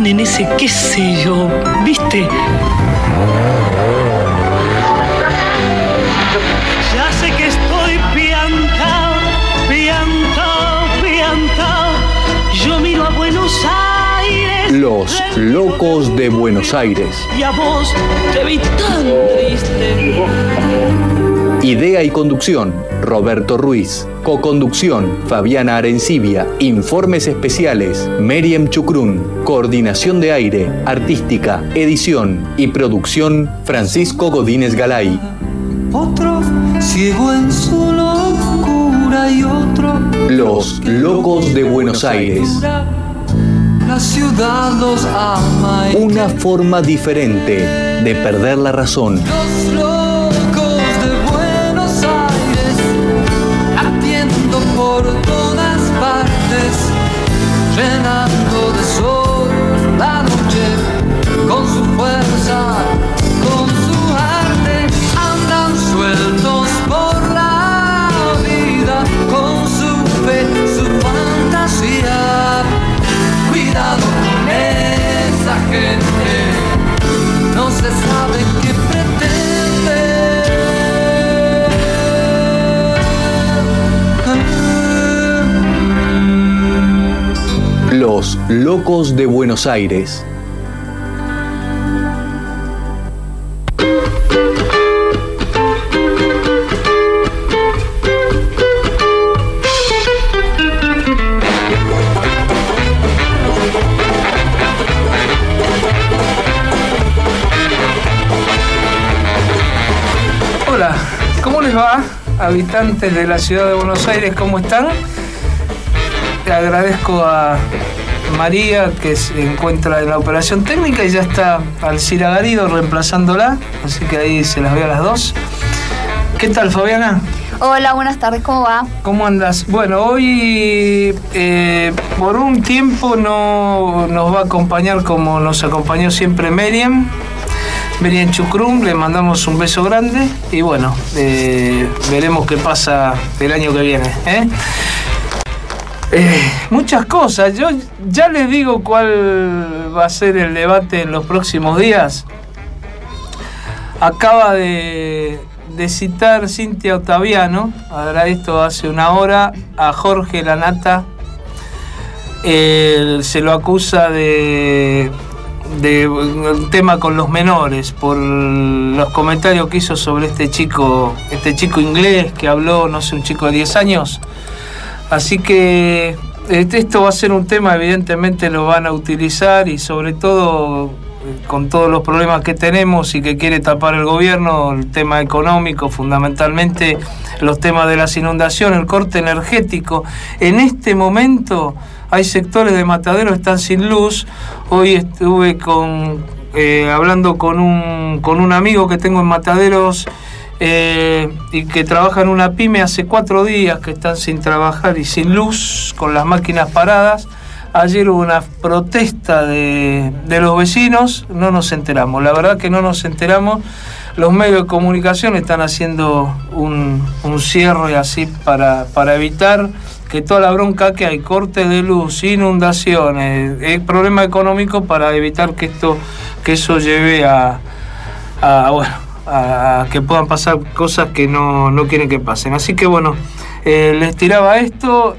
en ese, qué sé yo, ¿viste? Ya sé que estoy piantao, yo miro a Buenos Aires. Los locos de Buenos Aires. Y a vos te vi tan triste. Idea y conducción, Roberto Ruiz. Coconducción, Fabiana Arencibia. Informes especiales, Meriam Chucrún. Coordinación de aire, artística, edición y producción, Francisco Godínez Galay. Otro ciego en su locura y otro... Los locos de Buenos Aires. La ciudad los ama. Una forma diferente de perder la razón. Los locos de Buenos Aires, latiendo por todas partes, llenando de sol la noche con su fuerza, con su arte, andan sueltos por la vida, con su fe, su fantasía. Cuidado con esa gente, no se sabe qué pretende. Los locos de Buenos Aires. Hola, ¿cómo les va, habitantes de la ciudad de Buenos Aires? ¿Cómo están? Le agradezco a María, que se encuentra en la operación técnica, y ya está Alcira Garido reemplazándola, así que ahí se las veo a las dos. ¿Qué tal, Fabiana? Hola, buenas tardes, ¿cómo va? ¿Cómo andas? Bueno, hoy por un tiempo no nos va a acompañar como nos acompañó siempre Meriam Chucrún, le mandamos un beso grande y bueno, veremos qué pasa el año que viene. Muchas cosas, yo ya les digo cuál va a ser el debate en los próximos días. Acaba de citar Cintia Ottaviano, ahora esto hace una hora, a Jorge Lanata. Se lo acusa de un tema con los menores por los comentarios que hizo sobre este chico inglés que habló, no sé, un chico de 10 años. Así que esto va a ser un tema, evidentemente lo van a utilizar, y sobre todo con todos los problemas que tenemos y que quiere tapar el gobierno, el tema económico, fundamentalmente los temas de las inundaciones, el corte energético. En este momento hay sectores de Mataderos que están sin luz. Hoy estuve hablando con un amigo que tengo en Mataderos y que trabaja en una pyme. Hace 4 días que están sin trabajar y sin luz, con las máquinas paradas. Ayer hubo una protesta de los vecinos, no nos enteramos, la verdad que no nos enteramos. Los medios de comunicación están haciendo un cierre así para evitar que toda la bronca que hay, cortes de luz, inundaciones, problema económico, para evitar que eso lleve a que puedan pasar cosas que no quieren que pasen. Así que bueno, les tiraba esto.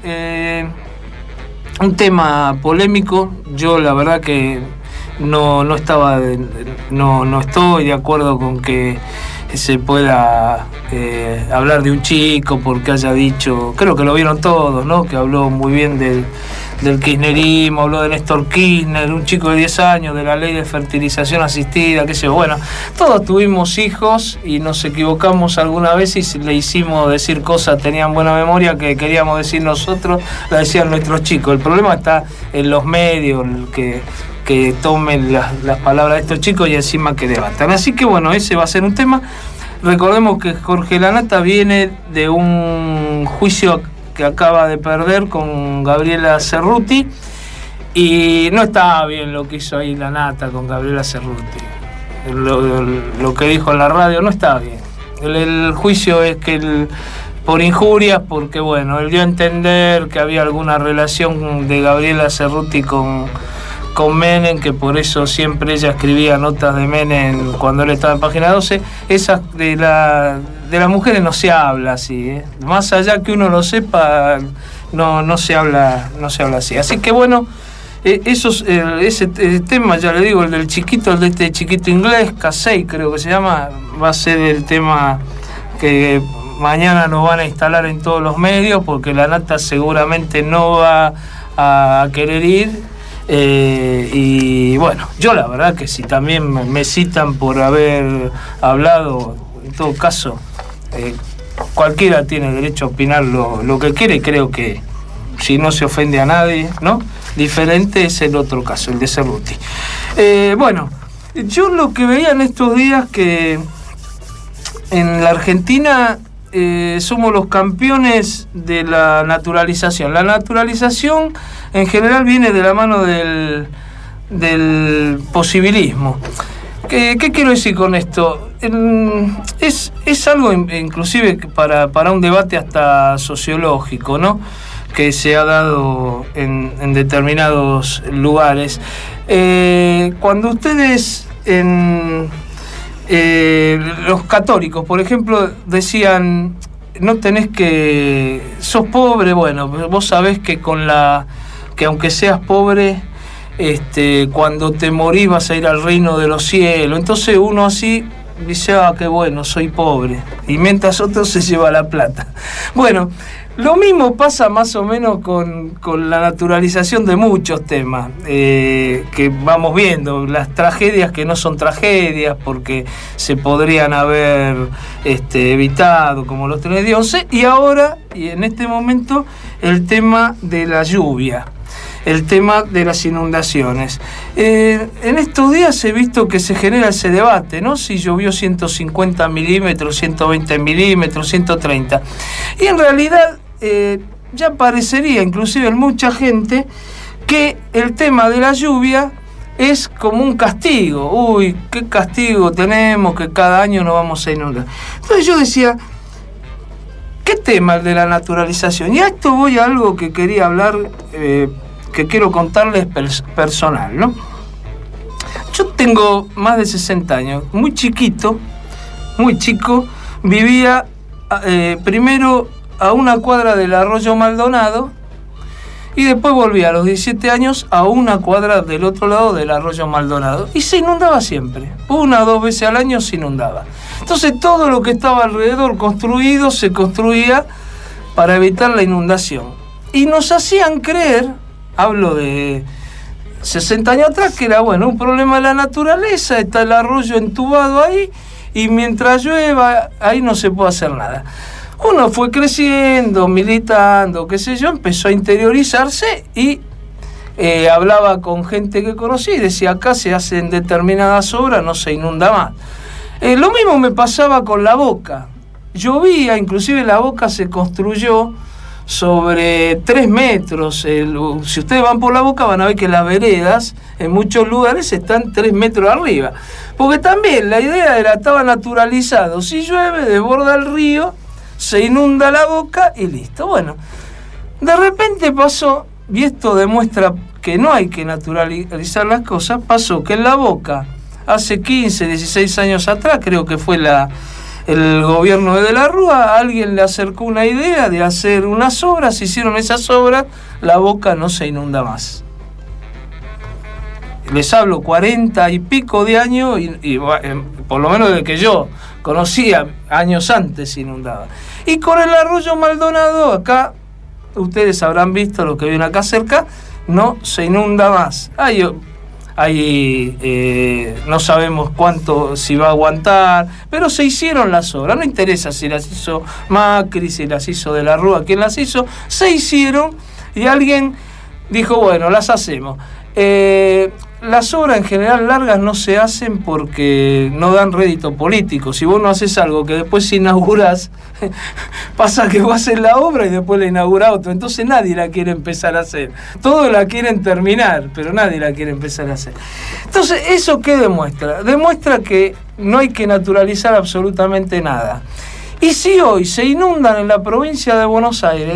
Un tema polémico. Yo la verdad que no estoy de acuerdo con que se pueda hablar de un chico porque haya dicho, creo que lo vieron todos, ¿no? Que habló muy bien del kirchnerismo, habló de Néstor Kirchner, un chico de 10 años, de la ley de fertilización asistida, qué sé yo. Bueno, todos tuvimos hijos y nos equivocamos alguna vez y le hicimos decir cosas, tenían buena memoria, que queríamos decir nosotros, la decían nuestros chicos. El problema está en los medios, que tomen las palabras de estos chicos y encima que debatan. Así que bueno, ese va a ser un tema. Recordemos que Jorge Lanata viene de un juicio que acaba de perder con Gabriela Cerruti, y no estaba bien lo que hizo ahí Lanata con Gabriela Cerruti. Lo que dijo en la radio no estaba bien. El juicio es que por injurias, porque bueno, él dio a entender que había alguna relación de Gabriela Cerruti con con Menem, que por eso siempre ella escribía notas de Menem cuando él estaba en Página 12. Esas de las mujeres no se habla así, ¿eh? Más allá que uno lo sepa, no se habla así. Así que bueno, ese tema, ya le digo, el del chiquito, el de este chiquito inglés, Casey creo que se llama, va a ser el tema que mañana nos van a instalar en todos los medios, porque la Nata seguramente no va a querer ir. Y bueno, yo la verdad que si también me citan por haber hablado, en todo caso, cualquiera tiene derecho a opinar lo que quiere, y creo que si no se ofende a nadie, ¿no? Diferente es el otro caso, el de Cerruti. Bueno, yo lo que veía en estos días que en la Argentina somos los campeones de la naturalización. La naturalización en general viene de la mano del posibilismo. ¿Qué quiero decir con esto? Es algo inclusive para un debate hasta sociológico, ¿no?, que se ha dado en determinados lugares. Cuando ustedes los católicos, por ejemplo, decían, no tenés que... sos pobre, bueno, vos sabés que que aunque seas pobre, cuando te morís vas a ir al reino de los cielos. Entonces uno así dice, qué bueno, soy pobre, y mientras otro se lleva la plata. Bueno, lo mismo pasa más o menos con la naturalización de muchos temas que vamos viendo, las tragedias que no son tragedias porque se podrían haber evitado, como los trenes de 11, y ahora, y en este momento, el tema de la lluvia, el tema de las inundaciones. En estos días he visto que se genera ese debate, ¿no? Si llovió 150 milímetros, 120 milímetros, 130. Y en realidad ya parecería, inclusive en mucha gente, que el tema de la lluvia es como un castigo. Uy, qué castigo tenemos, que cada año nos vamos a inundar. Entonces yo decía, ¿qué tema el de la naturalización? Y a esto voy a algo que quería hablar, que quiero contarles personal, ¿no? Yo tengo más de 60 años, muy chico, vivía primero a una cuadra del Arroyo Maldonado y después volví a los 17 años a una cuadra del otro lado del Arroyo Maldonado y se inundaba siempre, 1 o 2 veces al año se inundaba. Entonces todo lo que estaba alrededor construido se construía para evitar la inundación y nos hacían creer, hablo de 60 años atrás, que era bueno, un problema de la naturaleza, está el arroyo entubado ahí y mientras llueva ahí no se puede hacer nada. Uno fue creciendo, militando, qué sé yo, empezó a interiorizarse y hablaba con gente que conocí y decía, acá se hacen determinadas obras, no se inunda más. Lo mismo me pasaba con La Boca. Llovía, inclusive La Boca se construyó sobre 3 metros. Si ustedes van por La Boca van a ver que las veredas en muchos lugares están 3 metros arriba. Porque también la idea estaba naturalizado. Si llueve, desborda el río, se inunda La Boca y listo. Bueno, de repente pasó, y esto demuestra que no hay que naturalizar las cosas, pasó que en La Boca, hace 15, 16 años atrás, creo que fue el gobierno de la Rúa, alguien le acercó una idea de hacer unas obras, se hicieron esas obras, La Boca no se inunda más. Les hablo 40 y pico de años y por lo menos desde que yo conocía, años antes se inundaba. Y con el Arroyo Maldonado, acá, ustedes habrán visto lo que viene acá cerca, no se inunda más. No sabemos cuánto, si va a aguantar, pero se hicieron las obras, no interesa si las hizo Macri, si las hizo de la Rúa, quién las hizo, se hicieron y alguien dijo, bueno, las hacemos. Las obras en general largas no se hacen porque no dan rédito político. Si vos no haces algo que después inaugurás, pasa que vos haces la obra y después la inaugura otro. Entonces nadie la quiere empezar a hacer. Todos la quieren terminar, pero nadie la quiere empezar a hacer. Entonces, ¿eso qué demuestra? Demuestra que no hay que naturalizar absolutamente nada. Y si hoy se inundan en la provincia de Buenos Aires,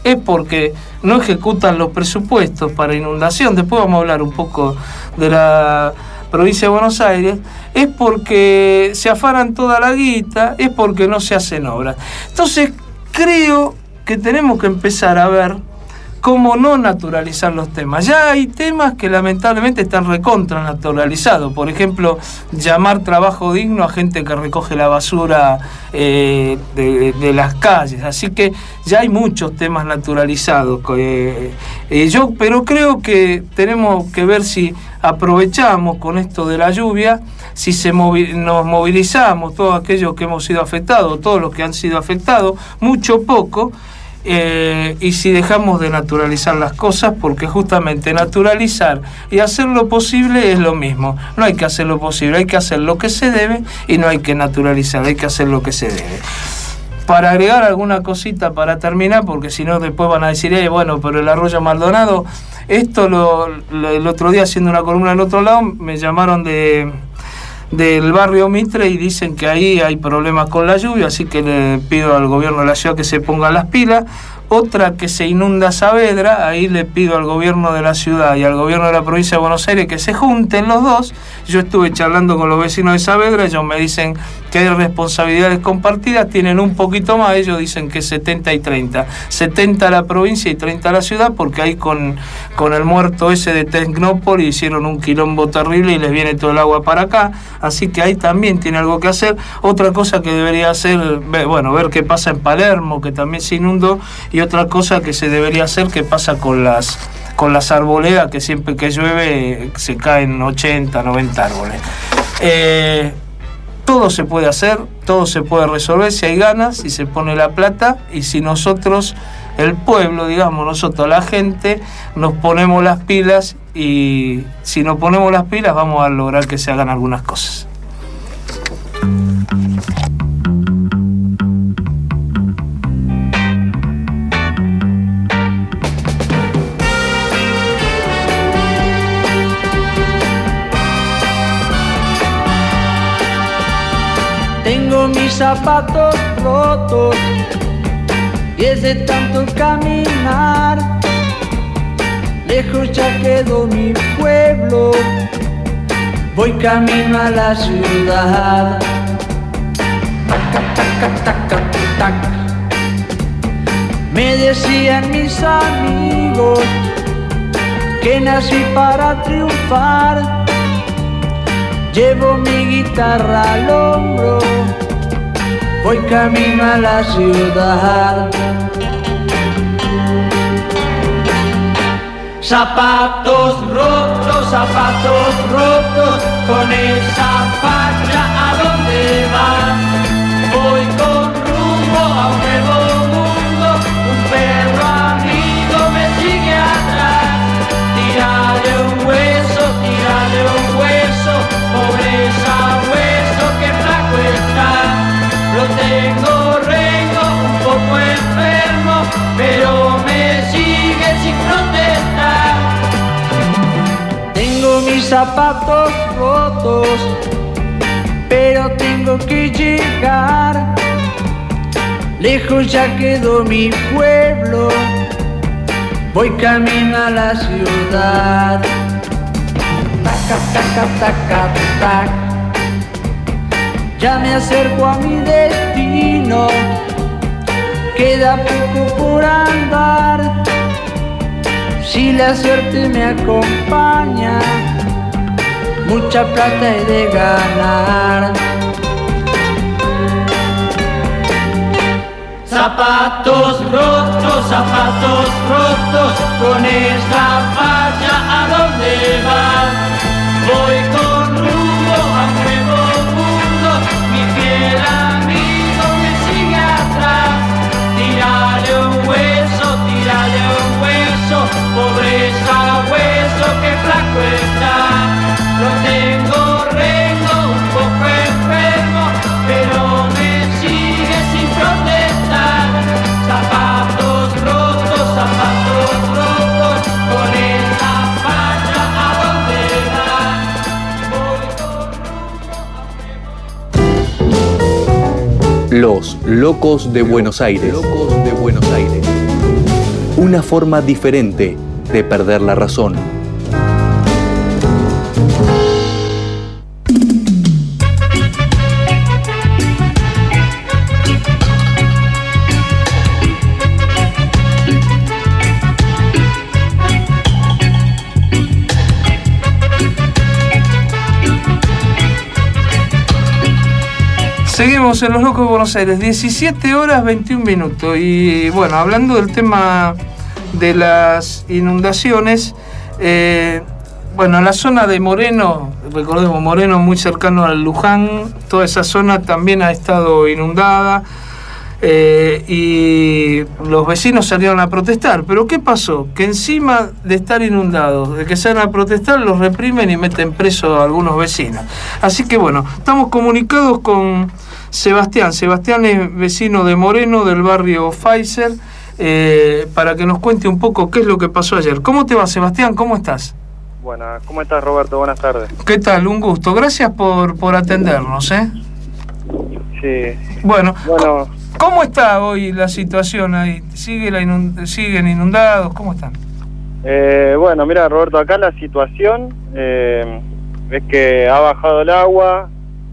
es porque no ejecutan los presupuestos para inundación. Después vamos a hablar un poco de la provincia de Buenos Aires. Es porque se afanan toda la guita, es porque no se hacen obras. Entonces creo que tenemos que empezar a ver cómo no naturalizar los temas. Ya hay temas que lamentablemente están recontra naturalizados. Por ejemplo, llamar trabajo digno a gente que recoge la basura de las calles. Así que ya hay muchos temas naturalizados. Pero creo que tenemos que ver si aprovechamos con esto de la lluvia, si nos movilizamos, todos aquellos que hemos sido afectados, todos los que han sido afectados, mucho o poco, y si dejamos de naturalizar las cosas, porque justamente naturalizar y hacer lo posible es lo mismo. No hay que hacer lo posible, hay que hacer lo que se debe, y no hay que naturalizar, hay que hacer lo que se debe. Para agregar alguna cosita para terminar, porque si no después van a decir, bueno, pero el Arroyo Maldonado, esto el otro día haciendo una columna en otro lado, me llamaron del barrio Mitre y dicen que ahí hay problemas con la lluvia, así que le pido al gobierno de la ciudad que se ponga las pilas. Otra, que se inunda Saavedra, ahí le pido al gobierno de la ciudad y al gobierno de la provincia de Buenos Aires que se junten los dos. Yo estuve charlando con los vecinos de Saavedra, ellos me dicen que hay responsabilidades compartidas, tienen un poquito más, ellos dicen que 70 y 30. 70 a la provincia y 30 a la ciudad, porque ahí con el muerto ese de Tecnópolis hicieron un quilombo terrible y les viene todo el agua para acá, así que ahí también tiene algo que hacer. Otra cosa que debería hacer, ver qué pasa en Palermo, que también se inundó, y otra cosa que se debería hacer, qué pasa con las arboledas, que siempre que llueve se caen 80, 90 árboles. Todo se puede hacer, todo se puede resolver si hay ganas, si se pone la plata, y si nosotros, el pueblo, digamos, nosotros la gente, nos ponemos las pilas, y si nos ponemos las pilas vamos a lograr que se hagan algunas cosas. Tengo mis zapatos rotos y es de tanto caminar. Lejos ya quedó mi pueblo, voy camino a la ciudad. Tac, tac, tac, tac, tac. Me decían mis amigos que nací para triunfar. Llevo mi guitarra al hombro, voy camino a la ciudad. Zapatos rotos, con esa facha, ¿a dónde vas? Voy con rumbo a un nuevo mundo, un perro amigo me sigue atrás. Tírale un hueso, pobre sabueso que flaco está. Lo tengo rengo, un poco enfermo, pero me sigue sin protestar. Tengo mis zapatos rotos, pero tengo que llegar. Lejos ya quedó mi pueblo, voy camino a la ciudad. Taca, taca, taca, tac. Ya me acerco a mi destino, queda poco por andar. Si la suerte me acompaña, mucha plata he de ganar. Zapatos rotos, con esta falla, ¿a dónde vas? Voy con rumbo a un nuevo mundo, mi fiel amigo me sigue atrás. Tírale un hueso, pobre sabueso que flaco está. Lo tengo rengo, un poco enfermo, pero me sigue sin protestar. Zapatos rotos, con esa falla, ¿a dónde vas? Voy con rumbo a un nuevo. Los locos de Buenos Aires. Una forma diferente de perder la razón. Seguimos en Los Locos de Buenos Aires, 17 horas 21 minutos. Y bueno, hablando del tema de las inundaciones, bueno, la zona de Moreno, recordemos, Moreno muy cercano al Luján, toda esa zona también ha estado inundada y los vecinos salieron a protestar. Pero ¿qué pasó? Que encima de estar inundados, de que salen a protestar, los reprimen y meten preso a algunos vecinos. Así que bueno, estamos comunicados con Sebastián. Sebastián es vecino de Moreno, del barrio Pfizer, para que nos cuente un poco qué es lo que pasó ayer. ¿Cómo te va, Sebastián? ¿Cómo estás? Buenas, ¿cómo estás, Roberto? Buenas tardes. ¿Qué tal? Un gusto. Gracias por atendernos, ¿eh? Sí. Bueno, ¿cómo está hoy la situación ahí? ¿Siguen inundados? ¿Cómo están? Bueno, mira, Roberto, acá la situación es que ha bajado el agua,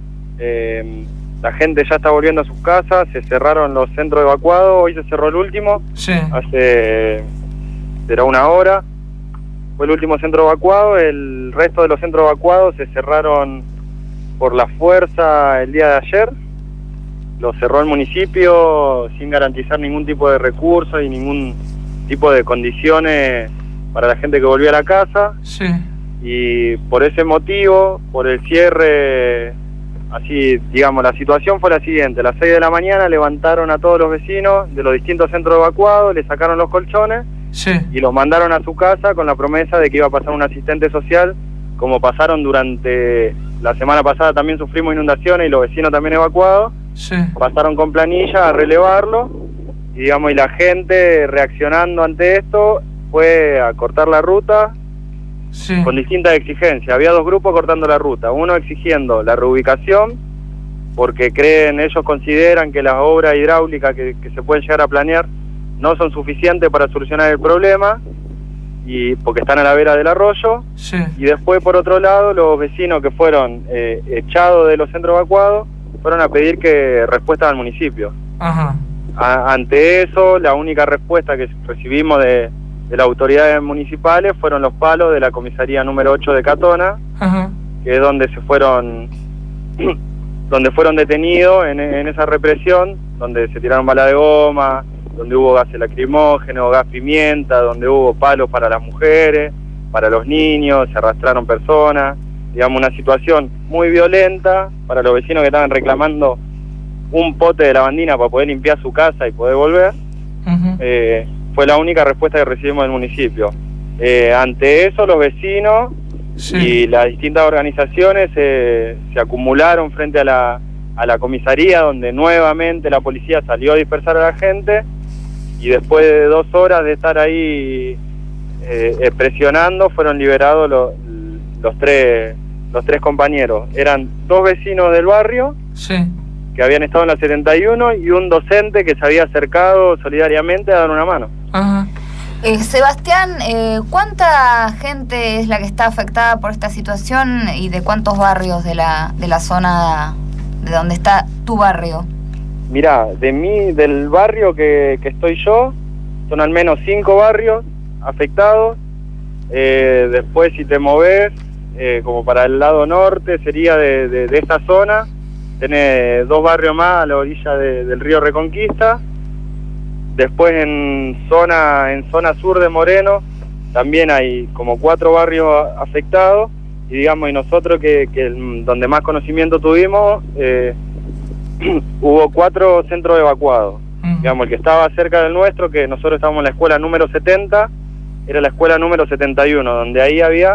la gente ya está volviendo a sus casas, se cerraron los centros evacuados, hoy se cerró el último, sí. Será una hora, fue el último centro evacuado, el resto de los centros evacuados se cerraron por la fuerza el día de ayer, lo cerró el municipio sin garantizar ningún tipo de recurso y ningún tipo de condiciones para la gente que volvía a la casa, sí. Y por ese motivo, por el cierre, así, digamos, la situación fue la siguiente: a las 6 de la mañana levantaron a todos los vecinos de los distintos centros evacuados, le sacaron los colchones, sí. Y los mandaron a su casa con la promesa de que iba a pasar un asistente social, como pasaron durante la semana pasada. También sufrimos inundaciones y los vecinos también evacuados, sí. Pasaron con planilla a relevarlo, y digamos, y la gente reaccionando ante esto fue a cortar la ruta, sí. Con distintas exigencias. Había dos grupos cortando la ruta, uno exigiendo la reubicación, porque ellos consideran que las obras hidráulicas que se pueden llegar a planear no son suficientes para solucionar el problema, y porque están a la vera del arroyo, sí. Y después, por otro lado, los vecinos que fueron echados de los centros evacuados fueron a pedir respuestas al municipio. Ajá. Ante eso, la única respuesta que recibimos de las autoridades municipales fueron los palos de la comisaría número 8 de Catona, Ajá. que es donde fueron detenidos en esa represión, donde se tiraron balas de goma, donde hubo gases lacrimógenos, gas pimienta, donde hubo palos para las mujeres, para los niños, se arrastraron personas, digamos, una situación muy violenta para los vecinos que estaban reclamando un pote de lavandina para poder limpiar su casa y poder volver. Uh-huh. Fue la única respuesta que recibimos del municipio. Ante eso, los vecinos, sí, y las distintas organizaciones se acumularon frente a la comisaría, donde nuevamente la policía salió a dispersar a la gente, y después de 2 horas de estar ahí presionando, fueron liberados los tres compañeros. Eran 2 vecinos del barrio, sí, que habían estado en la 71, y un docente que se había acercado solidariamente a dar una mano. Ajá. Sebastián, ¿cuánta gente es la que está afectada por esta situación y de cuántos barrios de la zona de donde está tu barrio? Mirá, del barrio que estoy yo, son al menos 5 barrios afectados. Después, si te movés, como para el lado norte, sería de esta zona, tenés 2 barrios más a la orilla del río Reconquista. Después en zona sur de Moreno también hay como 4 barrios afectados, y digamos, y nosotros que donde más conocimiento tuvimos, hubo 4 centros evacuados. Digamos, el que estaba cerca del nuestro, que nosotros estábamos en la escuela número 70, era la escuela número 71, donde ahí había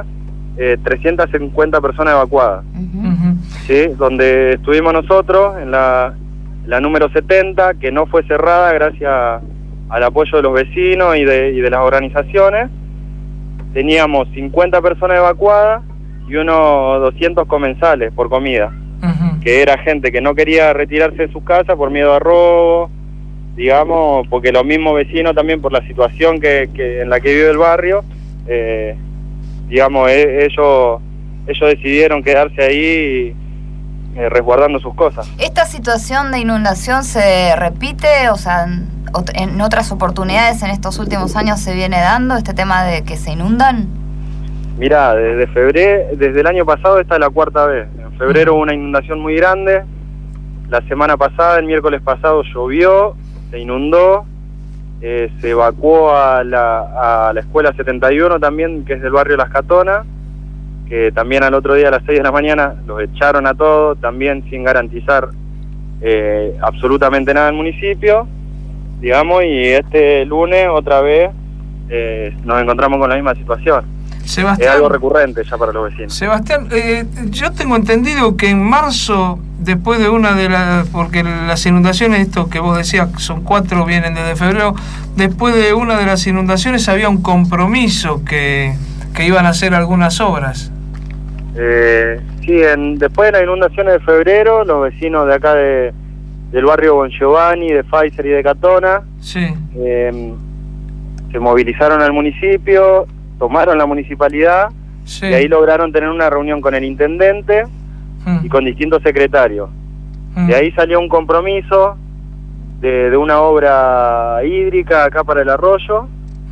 350 personas evacuadas. ¿Sí? Donde estuvimos nosotros, en la número 70, que no fue cerrada gracias al apoyo de los vecinos y de las organizaciones. Teníamos 50 personas evacuadas y unos 200 comensales por comida, que era gente que no quería retirarse de su casa por miedo a robo, digamos, porque los mismos vecinos también por la situación que en la que vive el barrio, digamos, ellos decidieron quedarse ahí resguardando sus cosas. ¿Esta situación de inundación se repite? O sea, en otras oportunidades en estos últimos años se viene dando este tema de que se inundan. Mirá, desde el año pasado esta es la 4ª vez. En febrero hubo una inundación muy grande. La semana pasada, el miércoles pasado, llovió, se inundó, se evacuó a la escuela 71 también, que es del barrio Las Catonas, que también al otro día a las 6 de la mañana los echaron a todos, también sin garantizar absolutamente nada al municipio, digamos, y este lunes otra vez nos encontramos con la misma situación. Sebastián, es algo recurrente ya para los vecinos. Sebastián, yo tengo entendido que en marzo, después de una de las... porque las inundaciones, esto que vos decías, son 4, vienen desde febrero, después de una de las inundaciones había un compromiso que iban a hacer algunas obras. Sí, después de las inundaciones de febrero, los vecinos de acá del barrio Bon Giovanni, de Pfizer y de Catona, sí, se movilizaron al municipio, tomaron la municipalidad, sí, y ahí lograron tener una reunión con el intendente y con distintos secretarios. De ahí salió un compromiso de una obra hídrica acá para el arroyo,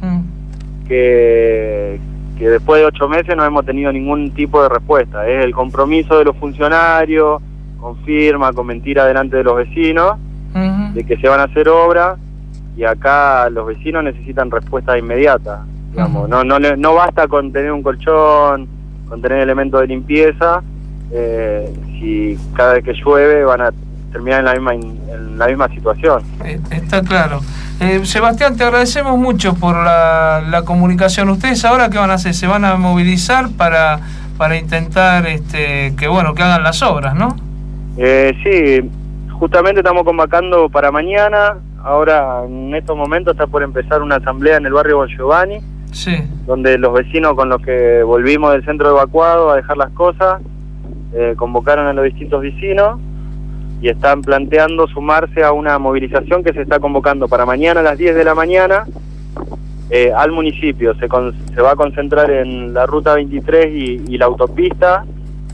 que después de 8 meses no hemos tenido ningún tipo de respuesta. Es el compromiso de los funcionarios, con firma, con mentira delante de los vecinos, de que se van a hacer obras, y acá los vecinos necesitan respuesta inmediata. Digamos, no basta con tener un colchón, con tener elementos de limpieza, si cada vez que llueve van a terminar en la misma situación. Está claro. Sebastián, te agradecemos mucho por la comunicación. ¿Ustedes ahora qué van a hacer? ¿Se van a movilizar para intentar que hagan las obras, no? Sí, justamente estamos convocando para mañana. Ahora, en estos momentos, está por empezar una asamblea en el barrio Bon Giovanni, sí, donde los vecinos con los que volvimos del centro evacuado a dejar las cosas, convocaron a los distintos vecinos y están planteando sumarse a una movilización que se está convocando para mañana a las 10 de la mañana al municipio. Se va a concentrar en la ruta 23 y la autopista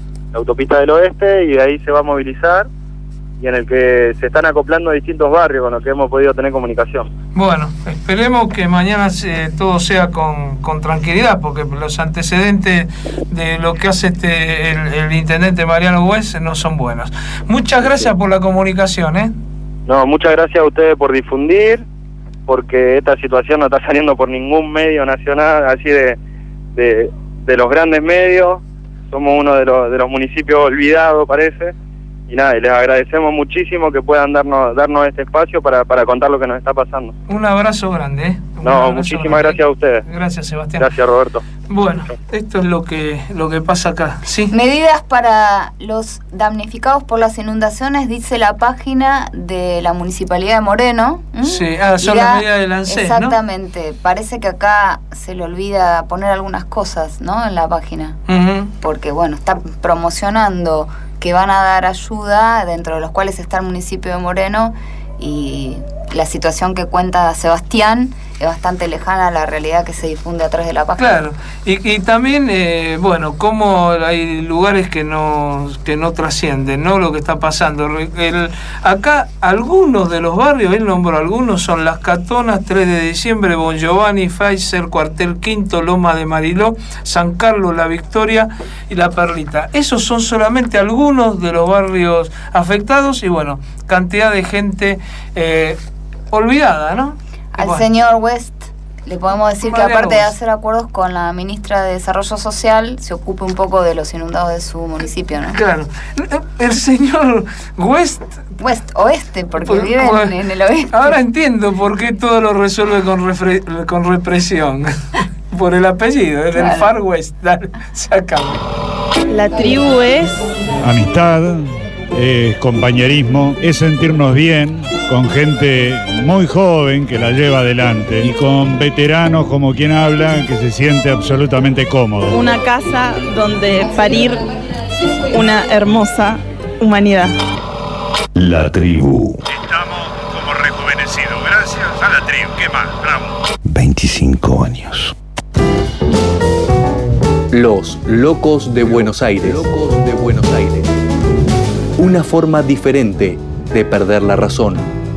del oeste, y de ahí se va a movilizar, y en el que se están acoplando distintos barrios con los que hemos podido tener comunicación. Bueno, esperemos que mañana todo sea con tranquilidad, porque los antecedentes de lo que hace el intendente Mariano West no son buenos. Muchas gracias por la comunicación, No, muchas gracias a ustedes por difundir, porque esta situación no está saliendo por ningún medio nacional, así de los grandes medios. Somos uno de los municipios olvidados, parece. Y nada, y les agradecemos muchísimo que puedan darnos este espacio para contar lo que nos está pasando. Un abrazo grande, muchísimas gracias a ustedes. Gracias, Sebastián. Gracias, Roberto. Bueno, esto es lo que pasa acá, ¿sí? Medidas para los damnificados por las inundaciones, dice la página de la Municipalidad de Moreno. Sí, son las medidas del ANSES, ¿no? Exactamente. Parece que acá se le olvida poner algunas cosas, ¿no?, en la página. Porque, está promocionando que van a dar ayuda, dentro de los cuales está el municipio de Moreno, y la situación que cuenta Sebastián es bastante lejana a la realidad que se difunde a través de la página. Claro, y también, cómo hay lugares que no trascienden, ¿no?, lo que está pasando. Acá, algunos de los barrios, él nombró algunos, son Las Catonas, 3 de diciembre, Bon Giovanni, Pfizer, Cuartel Quinto, Loma de Mariló, San Carlos, La Victoria y La Perlita. Esos son solamente algunos de los barrios afectados, y cantidad de gente olvidada, ¿no? Al señor West le podemos decir que, aparte de hacer acuerdos con la ministra de Desarrollo Social, se ocupe un poco de los inundados de su municipio, ¿no? Claro. El señor West oeste, porque vive en el oeste. Ahora entiendo por qué todo lo resuelve con represión. Por el apellido, es del Far West. Se acaba. La tribu es amistad, es compañerismo, es sentirnos bien con gente muy joven que la lleva adelante y con veteranos como quien habla, que se siente absolutamente cómodo. una casa donde parir una hermosa humanidad. La tribu. Estamos como rejuvenecidos. 25 años. Los locos de Buenos Aires. Locos de Buenos Aires. Una forma diferente de perder la razón.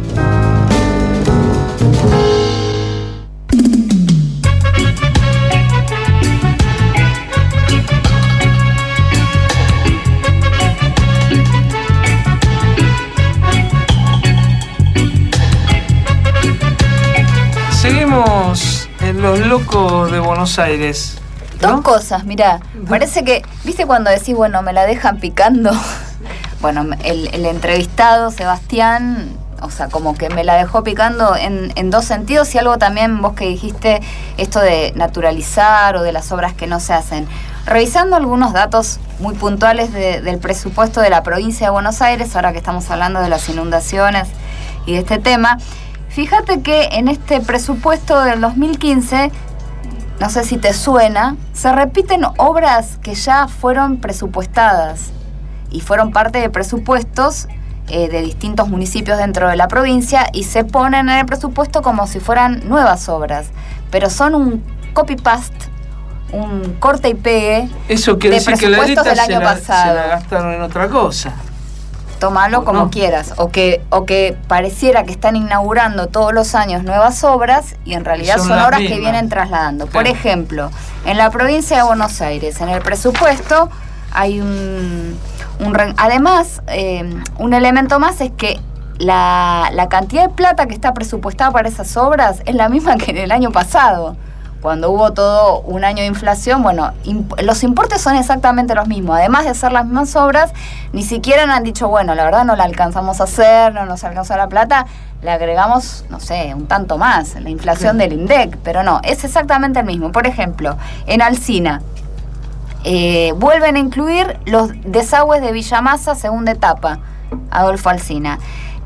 Seguimos en Los Locos de Buenos Aires, ¿no? Dos cosas, mirá, parece que, ¿viste cuando decís, bueno, me la dejan picando? Bueno, el entrevistado, Sebastián, o sea, como que me la dejó picando en dos sentidos, y algo también vos que dijiste, esto de naturalizar o de las obras que no se hacen. Revisando algunos datos muy puntuales del presupuesto de la provincia de Buenos Aires, ahora que estamos hablando de las inundaciones y de este tema, fíjate que en este presupuesto del 2015, no sé si te suena, se repiten obras que ya fueron presupuestadas y fueron parte de presupuestos de distintos municipios dentro de la provincia, y se ponen en el presupuesto como si fueran nuevas obras, pero son un copy-paste, un corte y pegue. Eso quiere decir que la presupuestos del año se pasado. la gastaron en otra cosa. Tómalo como quieras, o que pareciera que están inaugurando todos los años nuevas obras y en realidad son obras que vienen trasladando. Por ejemplo, en la provincia de Buenos Aires, en el presupuesto hay además, un elemento más es que la cantidad de plata que está presupuestada para esas obras es la misma que en el año pasado. Cuando hubo todo un año de inflación, bueno, los importes son exactamente los mismos. Además de hacer las mismas obras, ni siquiera han dicho, bueno, la verdad no la alcanzamos a hacer, no nos alcanzó la plata, le agregamos, no sé, un tanto más, la inflación del INDEC, pero no, es exactamente el mismo. Por ejemplo, en Alsina, vuelven a incluir los desagües de Villa Masa, segunda etapa, Adolfo Alsina,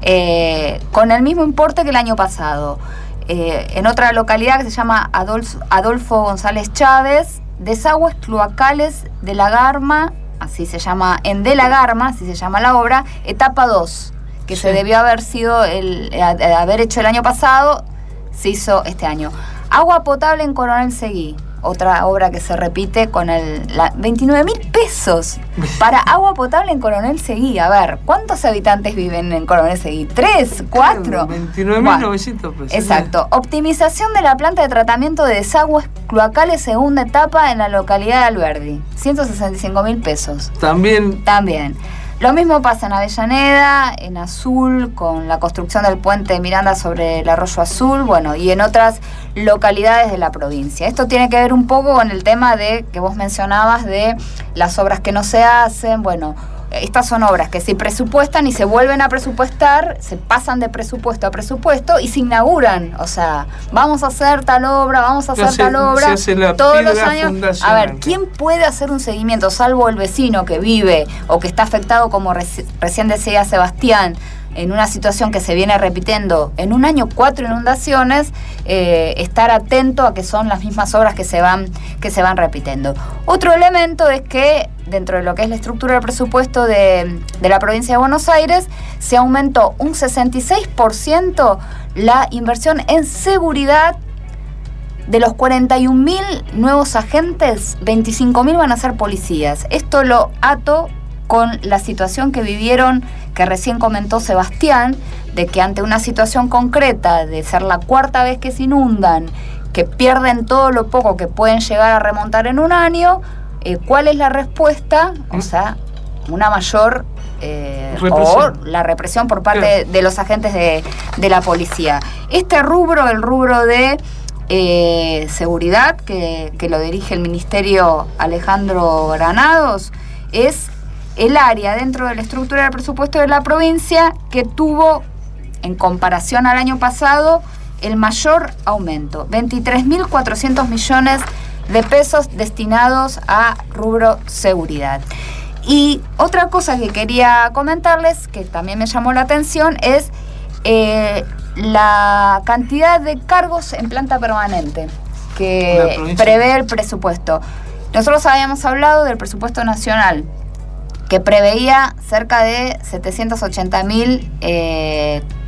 con el mismo importe que el año pasado. En otra localidad que se llama Adolfo González Chávez, desagües cloacales de la Garma, así se llama, en De la Garma, así se llama la obra, etapa 2, que se debió haber hecho el año pasado, se hizo este año. Agua potable en Coronel Seguí, otra obra que se repite con 29.000 pesos para agua potable en Coronel Seguí. A ver, ¿cuántos habitantes viven en Coronel Seguí? ¿3? ¿4? 29.900 pesos. Exacto. Optimización de la planta de tratamiento de desagües cloacales, segunda etapa, en la localidad de Alberdi. 165.000 pesos. También. Lo mismo pasa en Avellaneda, en Azul, con la construcción del puente de Miranda sobre el Arroyo Azul, bueno, y en otras localidades de la provincia. Esto tiene que ver un poco con el tema de que vos mencionabas de las obras que no se hacen. Bueno, estas son obras que se presupuestan y se vuelven a presupuestar, se pasan de presupuesto a presupuesto y se inauguran. O sea, vamos a hacer tal obra, todos los años. A ver, ¿quién puede hacer un seguimiento, salvo el vecino que vive o que está afectado, como recién decía Sebastián, en una situación que se viene repitiendo en un año 4 inundaciones, estar atento a que son las mismas obras que se van repitiendo? Otro elemento es que dentro de lo que es la estructura del presupuesto de la provincia de Buenos Aires, se aumentó un 66% la inversión en seguridad. De los 41.000 nuevos agentes, 25.000 van a ser policías. Esto lo ato con la situación que vivieron, que recién comentó Sebastián, de que ante una situación concreta, de ser la cuarta vez que se inundan, que pierden todo lo poco que pueden llegar a remontar en un año, ¿cuál es la respuesta? O sea, una mayor o la represión por parte de los agentes de la policía. Este rubro, el rubro de seguridad, que lo dirige el Ministerio Alejandro Granados, es el área dentro de la estructura del presupuesto de la provincia que tuvo, en comparación al año pasado, el mayor aumento. 23.400 millones de pesos destinados a rubro seguridad. Y otra cosa que quería comentarles, que también me llamó la atención, es la cantidad de cargos en planta permanente que prevé el presupuesto. Nosotros habíamos hablado del presupuesto nacional, que preveía cerca de 780.000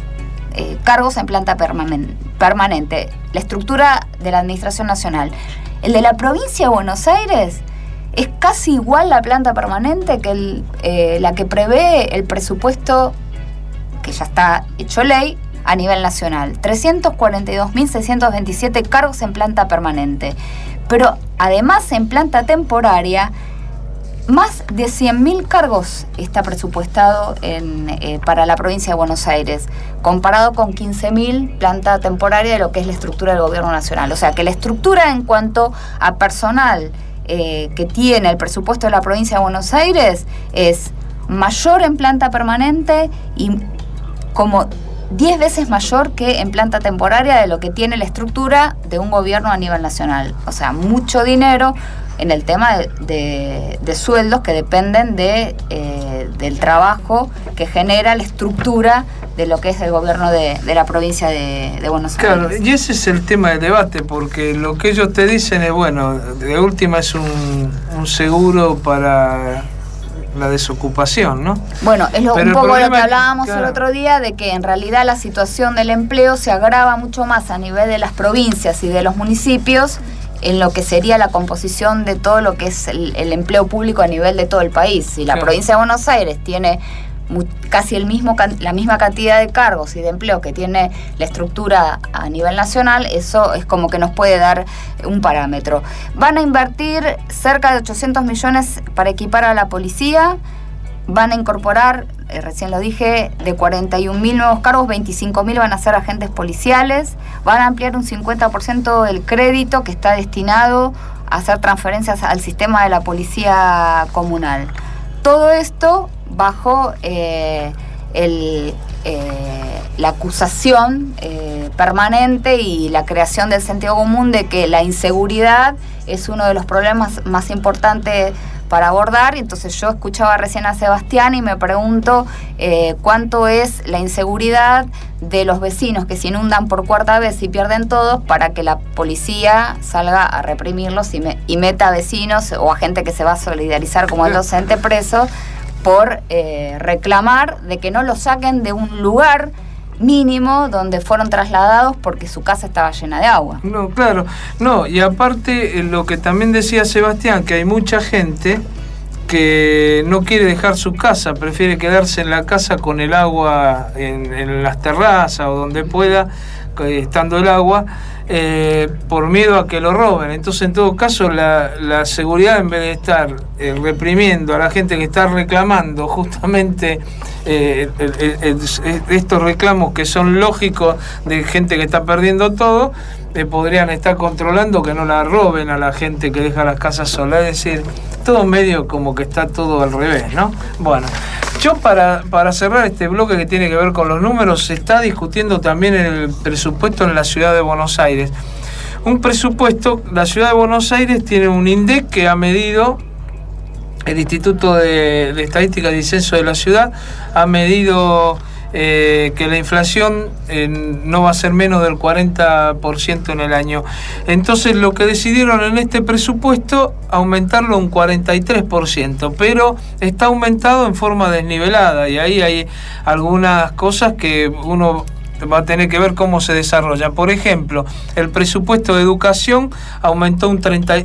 cargos en planta permanente, la estructura de la Administración Nacional. El de la provincia de Buenos Aires es casi igual la planta permanente que la que prevé el presupuesto que ya está hecho ley a nivel nacional. 342.627 cargos en planta permanente. Pero además en planta temporaria, más de 100.000 cargos está presupuestado para la provincia de Buenos Aires, comparado con 15.000 planta temporaria de lo que es la estructura del gobierno nacional. O sea que la estructura en cuanto a personal que tiene el presupuesto de la provincia de Buenos Aires es mayor en planta permanente y como 10 veces mayor que en planta temporaria de lo que tiene la estructura de un gobierno a nivel nacional. O sea, mucho dinero en el tema de sueldos que dependen del trabajo que genera la estructura de lo que es el gobierno de la provincia de Buenos Aires. Claro, y ese es el tema del debate, porque lo que ellos te dicen es, bueno, de última es un seguro para la desocupación, ¿no? Bueno, es un poco lo que hablábamos el otro día, de que en realidad la situación del empleo se agrava mucho más a nivel de las provincias y de los municipios en lo que sería la composición de todo lo que es el empleo público a nivel de todo el país. Si la provincia de Buenos Aires tiene casi la misma cantidad de cargos y de empleo que tiene la estructura a nivel nacional, eso es como que nos puede dar un parámetro. Van a invertir cerca de 800 millones para equipar a la policía, van a incorporar, recién lo dije, de 41.000 nuevos cargos, 25.000 van a ser agentes policiales, van a ampliar un 50% el crédito que está destinado a hacer transferencias al sistema de la policía comunal. Todo esto bajo la acusación permanente y la creación del sentido común de que la inseguridad es uno de los problemas más importantes para abordar. Entonces yo escuchaba recién a Sebastián y me pregunto cuánto es la inseguridad de los vecinos que se inundan por cuarta vez y pierden todos para que la policía salga a reprimirlos y meta a vecinos o a gente que se va a solidarizar como el docente preso por reclamar de que no los saquen de un lugar mínimo donde fueron trasladados porque su casa estaba llena de agua. No, claro, no, y aparte lo que también decía Sebastián, que hay mucha gente que no quiere dejar su casa, prefiere quedarse en la casa con el agua en las terrazas o donde pueda, estando el agua, por miedo a que lo roben. Entonces, en todo caso, la seguridad, en vez de estar reprimiendo a la gente que está reclamando justamente estos reclamos que son lógicos de gente que está perdiendo todo, podrían estar controlando que no la roben a la gente que deja las casas solas. Es decir, todo medio como que está todo al revés, ¿no? Bueno, yo para cerrar este bloque que tiene que ver con los números, se está discutiendo también el presupuesto en la ciudad de Buenos Aires. Un presupuesto, la ciudad de Buenos Aires tiene un INDEC que ha medido, el Instituto de Estadística y Censo de la ciudad, ha medido que la inflación no va a ser menos del 40% en el año. Entonces lo que decidieron en este presupuesto, aumentarlo un 43%, pero está aumentado en forma desnivelada y ahí hay algunas cosas que uno va a tener que ver cómo se desarrolla. Por ejemplo, el presupuesto de educación va a aumentar un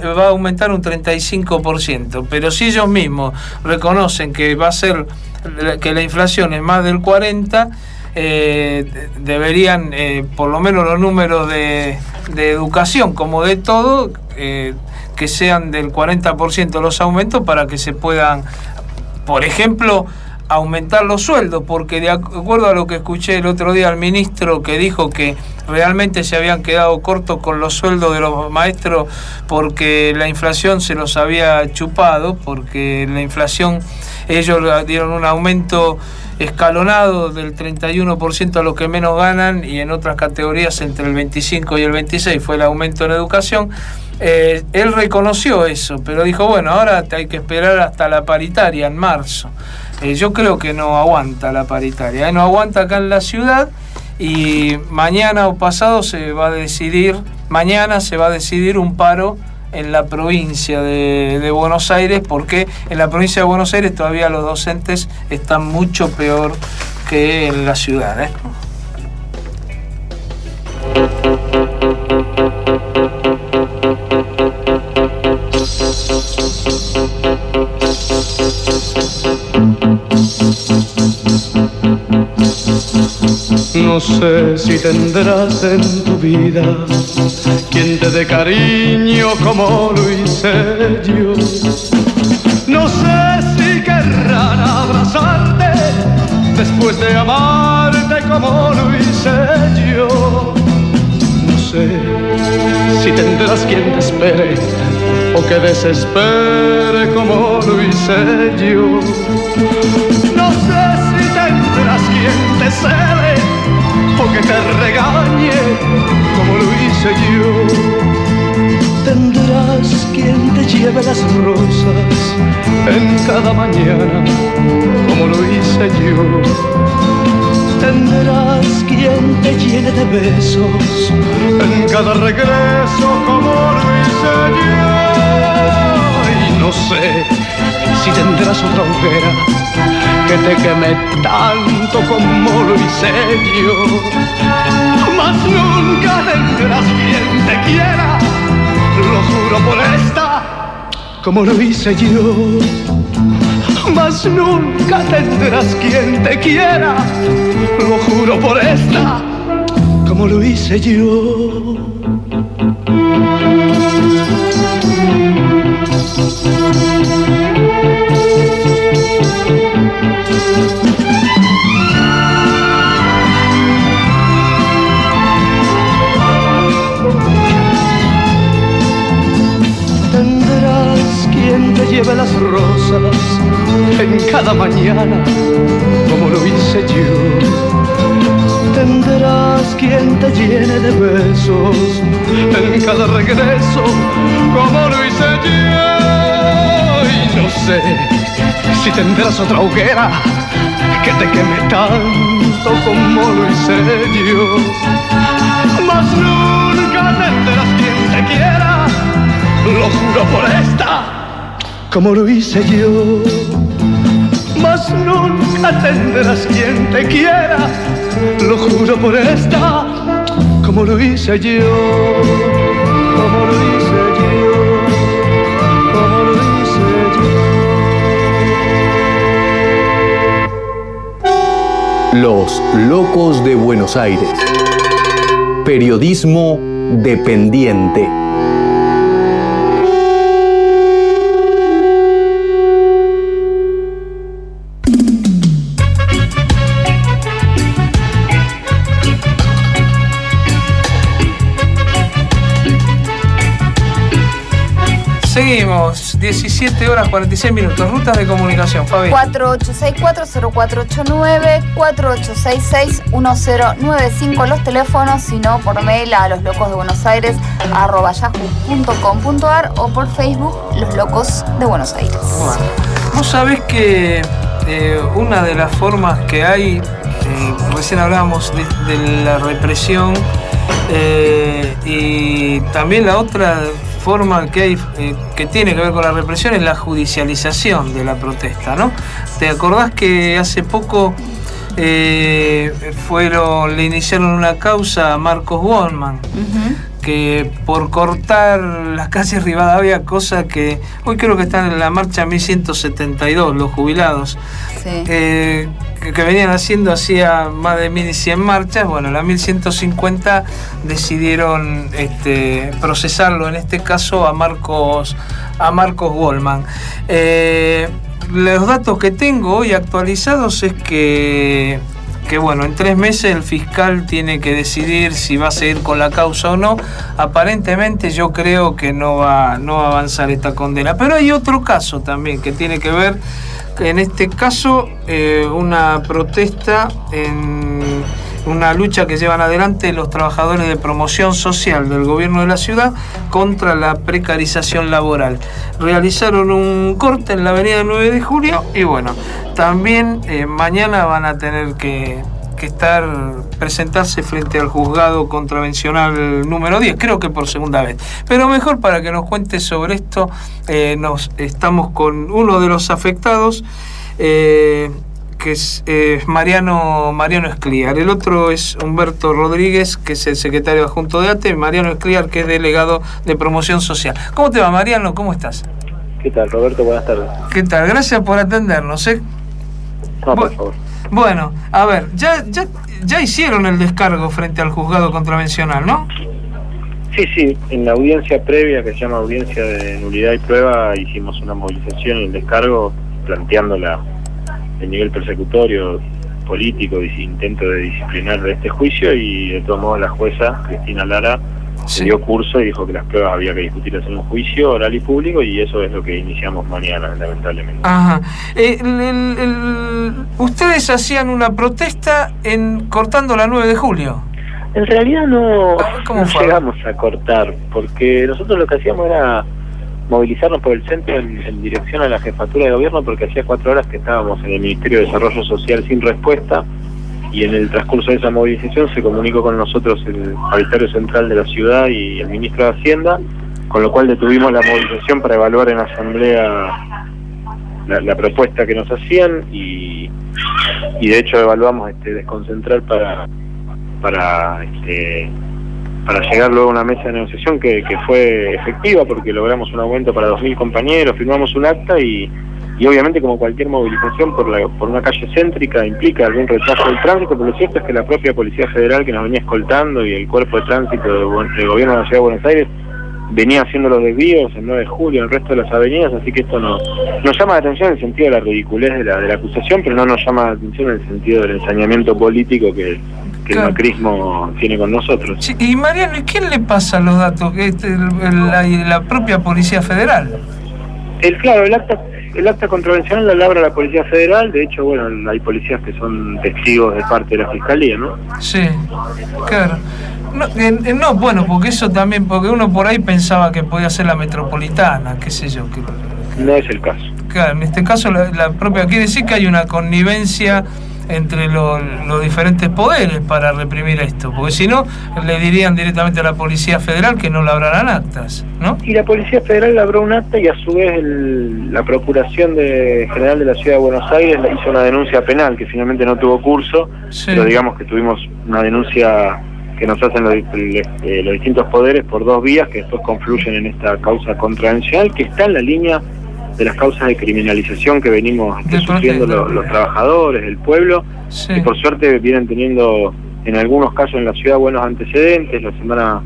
35%, pero si ellos mismos reconocen que va a ser que la inflación es más del 40%, deberían, por lo menos los números de educación, como de todo, que sean del 40% los aumentos para que se puedan, por ejemplo, aumentar los sueldos, porque de acuerdo a lo que escuché el otro día al ministro, que dijo que realmente se habían quedado cortos con los sueldos de los maestros porque la inflación se los había chupado, porque la inflación, ellos dieron un aumento escalonado del 31% a los que menos ganan, y en otras categorías entre el 25 y el 26 fue el aumento en educación. Él reconoció eso, pero dijo, bueno, ahora hay que esperar hasta la paritaria en marzo. Yo creo que no aguanta la paritaria, no aguanta acá en la ciudad, y mañana o pasado mañana se va a decidir un paro en la provincia de Buenos Aires, porque en la provincia de Buenos Aires todavía los docentes están mucho peor que en la ciudad, No sé si tendrás en tu vida quien te dé cariño como lo hice yo. No sé si querrán abrazarte después de amarte como lo hice yo. No sé si tendrás quien te espere o que desespere como lo hice yo. No sé si tendrás quien te cele o que te regañe como lo hice yo. Tendrás quien te lleve las rosas en cada mañana como lo hice yo. Tendrás quien te llene de besos en cada regreso como lo hice yo. Y no sé si tendrás otra hoguera que te queme tanto como lo hice yo. Mas nunca tendrás quien te quiera, lo juro por esta, como lo hice yo. Mas nunca tendrás quien te quiera, lo juro por esta, como lo hice yo. Tendrás quien te lleve las rosas en cada mañana, como lo hice yo. Tendrás quien te llene de besos en cada regreso, como lo hice yo. Y no sé si tendrás otra hoguera que te queme tanto como lo hice yo. Mas nunca tendrás quien te quiera, lo juro por esta, como lo hice yo. Mas nunca tendrás quien te quiera, lo juro por esta, como lo hice yo, como lo hice yo, como lo hice yo. Los Locos de Buenos Aires. Periodismo dependiente. Seguimos, 17 horas 46 minutos. Rutas de comunicación, Fabi. 4864-0489, 4866-1095 los teléfonos, si no por mail a loslocosdebuenosaires@yahoo.com.ar o por Facebook Los Locos de Buenos Aires. Bueno, vos sabés que una de las formas que hay, recién hablábamos de la represión, y también la otra forma que hay que tiene que ver con la represión es la judicialización de la protesta, ¿no? ¿Te acordás que hace poco le iniciaron una causa a Marcos Goldman? Que por cortar las calles Rivadavia, cosa que hoy creo que están en la marcha 1172, los jubilados, sí, que venían haciendo hacía más de 1100 marchas. Bueno, la 1150 decidieron procesarlo, en este caso a Marcos Goldman. Los datos que tengo hoy actualizados es que bueno, en 3 meses el fiscal tiene que decidir si va a seguir con la causa o no. Aparentemente yo creo que no va a avanzar esta condena. Pero hay otro caso también que tiene que ver, en este caso, una protesta en una lucha que llevan adelante los trabajadores de promoción social del gobierno de la ciudad contra la precarización laboral. Realizaron un corte en la avenida 9 de julio y bueno, también mañana van a tener que presentarse frente al juzgado contravencional número 10, creo que por segunda vez. Pero mejor, para que nos cuente sobre esto, estamos con uno de los afectados, que es Mariano Escliar. El otro es Humberto Rodríguez, que es el secretario adjunto de ATE, Mariano Escliar, que es delegado de promoción social. ¿Cómo te va, Mariano? ¿Cómo estás? ¿Qué tal, Roberto? Buenas tardes. ¿Qué tal? Gracias por atendernos, ¿eh? No, por favor. Bueno, a ver, ya ya hicieron el descargo frente al juzgado contravencional, ¿no? Sí, en la audiencia previa, que se llama audiencia de nulidad y prueba, hicimos una movilización y el descargo planteando el nivel persecutorio, político, intento de disciplinar de este juicio, y de todos modos la jueza, Cristina Lara, se dio curso y dijo que las pruebas había que discutirlas en un juicio oral y público, y eso es lo que iniciamos mañana, lamentablemente. Ajá. Ustedes hacían una protesta cortando la 9 de julio. En realidad no llegamos a cortar, porque nosotros lo que hacíamos era movilizarnos por el centro en dirección a la jefatura de gobierno, porque hacía 4 horas que estábamos en el Ministerio de Desarrollo Social sin respuesta, y en el transcurso de esa movilización se comunicó con nosotros el Auditorio Central de la ciudad y el Ministro de Hacienda, con lo cual detuvimos la movilización para evaluar en asamblea la propuesta que nos hacían, y de hecho evaluamos desconcentrar para llegar luego a una mesa de negociación que fue efectiva, porque logramos un aumento para 2.000 compañeros, firmamos un acta, y obviamente, como cualquier movilización por una calle céntrica, implica algún retraso del tránsito, pero lo cierto es que la propia Policía Federal, que nos venía escoltando, y el Cuerpo de Tránsito del Gobierno de la Ciudad de Buenos Aires venía haciendo los desvíos el 9 de julio en el resto de las avenidas, así que esto nos llama la atención en el sentido de la ridiculez de la acusación, pero no nos llama la atención en el sentido del ensañamiento político que el macrismo tiene con nosotros. Sí, y Mariano, ¿y quién le pasa los datos? La propia Policía Federal. El acta contravencional la labra la Policía Federal. De hecho, bueno, hay policías que son testigos de parte de la Fiscalía, ¿no? Sí, claro. No, bueno, porque eso también, porque uno por ahí pensaba que podía ser la Metropolitana, qué sé yo. No es el caso. Claro, en este caso la propia, quiere decir que hay una connivencia entre los diferentes poderes para reprimir esto, porque si no le dirían directamente a la Policía Federal que no labraran actas, ¿no? Y la Policía Federal labró un acta, y a su vez la Procuración General de la Ciudad de Buenos Aires hizo una denuncia penal que finalmente no tuvo curso, pero digamos que tuvimos una denuncia que nos hacen los distintos poderes por 2 vías que después confluyen en esta causa contravencional, que está en la línea de las causas de criminalización que venimos sufriendo los trabajadores, el pueblo, que por suerte vienen teniendo en algunos casos en la ciudad buenos antecedentes. La semana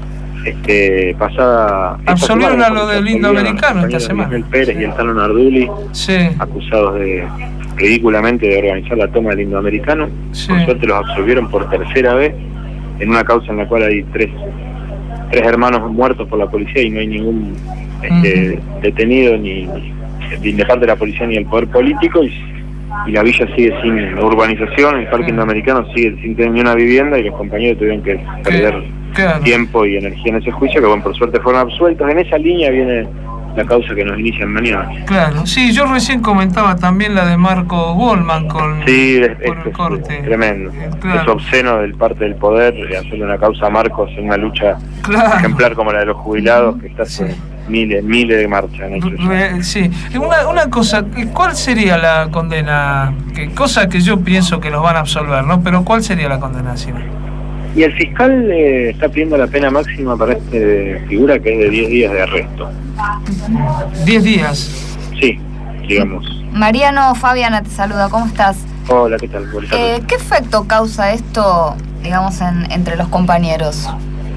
pasada absolvieron a lo del Indoamericano esta semana, el Pérez y el Tano Narduli, acusados de ridículamente de organizar la toma del Indoamericano. Por suerte los absolvieron por 3ª vez en una causa en la cual hay tres hermanos muertos por la policía y no hay ningún detenido ni de parte de la policía ni del poder político, y la villa sigue sin urbanización, el parque indoamericano sigue sin tener ni una vivienda, y los compañeros tuvieron que perder tiempo y energía en ese juicio, que bueno, por suerte fueron absueltos. En esa línea viene la causa que nos inician mañana. Claro, sí, yo recién comentaba también la de Marco Goldman con el corte. Tremendo. Es obsceno del parte del poder hacerle una causa a Marcos en una lucha ejemplar como la de los jubilados, que está hace miles de marchas. Sí, una cosa, ¿cuál sería la condena? Cosa que yo pienso que los van a absolver, ¿no? Pero ¿cuál sería la condenación? Y el fiscal está pidiendo la pena máxima para esta figura, que es de 10 días de arresto. ¿10 días? Sí, digamos. Mariano, Fabiana te saluda, ¿cómo estás? Hola, ¿qué tal? ¿Qué efecto causa esto, digamos, entre los compañeros?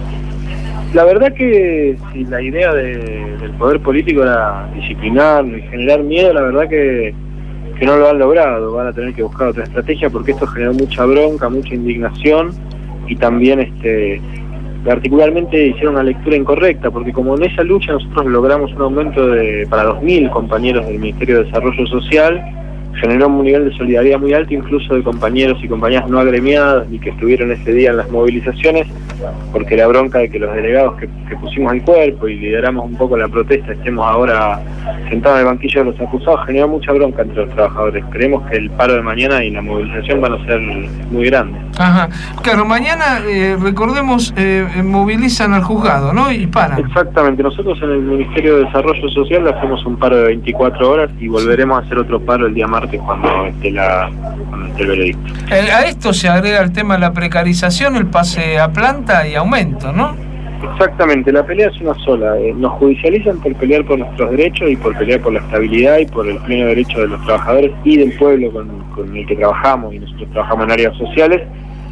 La verdad que si la idea del poder político era disciplinar y generar miedo, la verdad que no lo han logrado. Van a tener que buscar otra estrategia, porque esto generó mucha bronca, mucha indignación, y también particularmente hicieron una lectura incorrecta, porque como en esa lucha nosotros logramos un aumento para 2.000 compañeros del Ministerio de Desarrollo Social, generó un nivel de solidaridad muy alto, incluso de compañeros y compañeras no agremiadas ni que estuvieron ese día en las movilizaciones, porque la bronca de que los delegados que pusimos el cuerpo y lideramos un poco la protesta estemos ahora sentados en el banquillo de los acusados generó mucha bronca entre los trabajadores. Creemos que el paro de mañana y la movilización van a ser muy grandes. Ajá, claro, mañana, recordemos, movilizan al juzgado, ¿no? Y paran. Exactamente, nosotros en el Ministerio de Desarrollo Social hacemos un paro de 24 horas y volveremos a hacer otro paro el día martes cuando esté el veredicto. A esto se agrega el tema de la precarización, el pase a planta y aumento, ¿no? Exactamente, la pelea es una sola. Nos judicializan por pelear por nuestros derechos y por pelear por la estabilidad y por el pleno derecho de los trabajadores y del pueblo con el que trabajamos, y nosotros trabajamos en áreas sociales,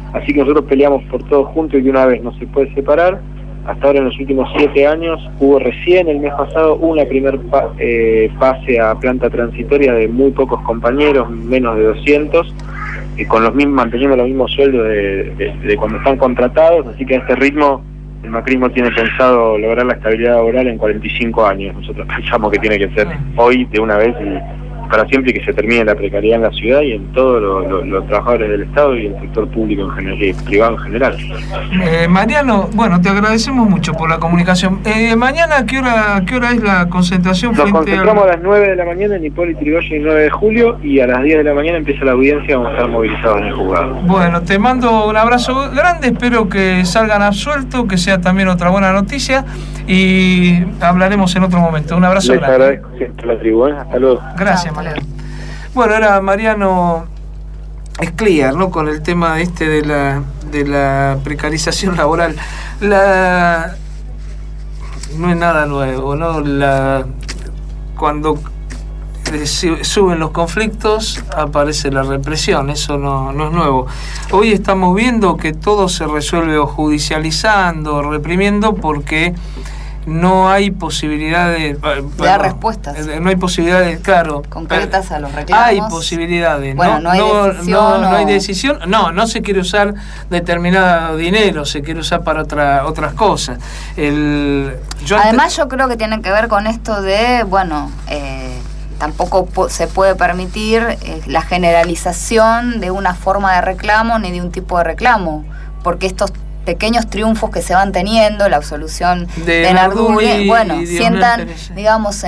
Así que nosotros peleamos por todo junto y de una vez no se puede separar. Hasta ahora en los últimos 7 años hubo recién el mes pasado una primer pase a planta transitoria de muy pocos compañeros, menos de 200, con los mismos, manteniendo los mismos sueldos de cuando están contratados, así que a este ritmo el macrismo tiene pensado lograr la estabilidad laboral en 45 años. Nosotros pensamos que tiene que ser hoy de una vez y para siempre, que se termine la precariedad en la ciudad y en todos los trabajadores del Estado y el sector público en general, y privado en general. Mariano, bueno, te agradecemos mucho por la comunicación. Mañana, ¿a qué hora es la concentración? Nos concentramos a las 9 de la mañana en Hipólito Yrigoyen y 9 de julio, y a las 10 de la mañana empieza la audiencia, vamos a estar movilizados en el juzgado. Bueno, te mando un abrazo grande, espero que salgan absueltos, que sea también otra buena noticia, y hablaremos en otro momento. Un abrazo grande. Les agradezco siempre la tribu, hasta luego. Gracias, Mariano. Bueno, era Mariano Escliar, ¿no? Con el tema de la precarización laboral. No es nada nuevo, ¿no? Cuando suben los conflictos aparece la represión, eso no es nuevo. Hoy estamos viendo que todo se resuelve o judicializando, o reprimiendo, porque no hay posibilidad de dar respuestas. No hay posibilidades, claro, concretas a los reclamos. Hay posibilidades. Bueno, no hay decisión. No hay decisión. No se quiere usar determinado dinero, se quiere usar para otras cosas. Además, yo creo que tiene que ver con esto de, tampoco se puede permitir la generalización de una forma de reclamo ni de un tipo de reclamo, porque estos pequeños triunfos que se van teniendo, la absolución de Narduli, sientan, digamos,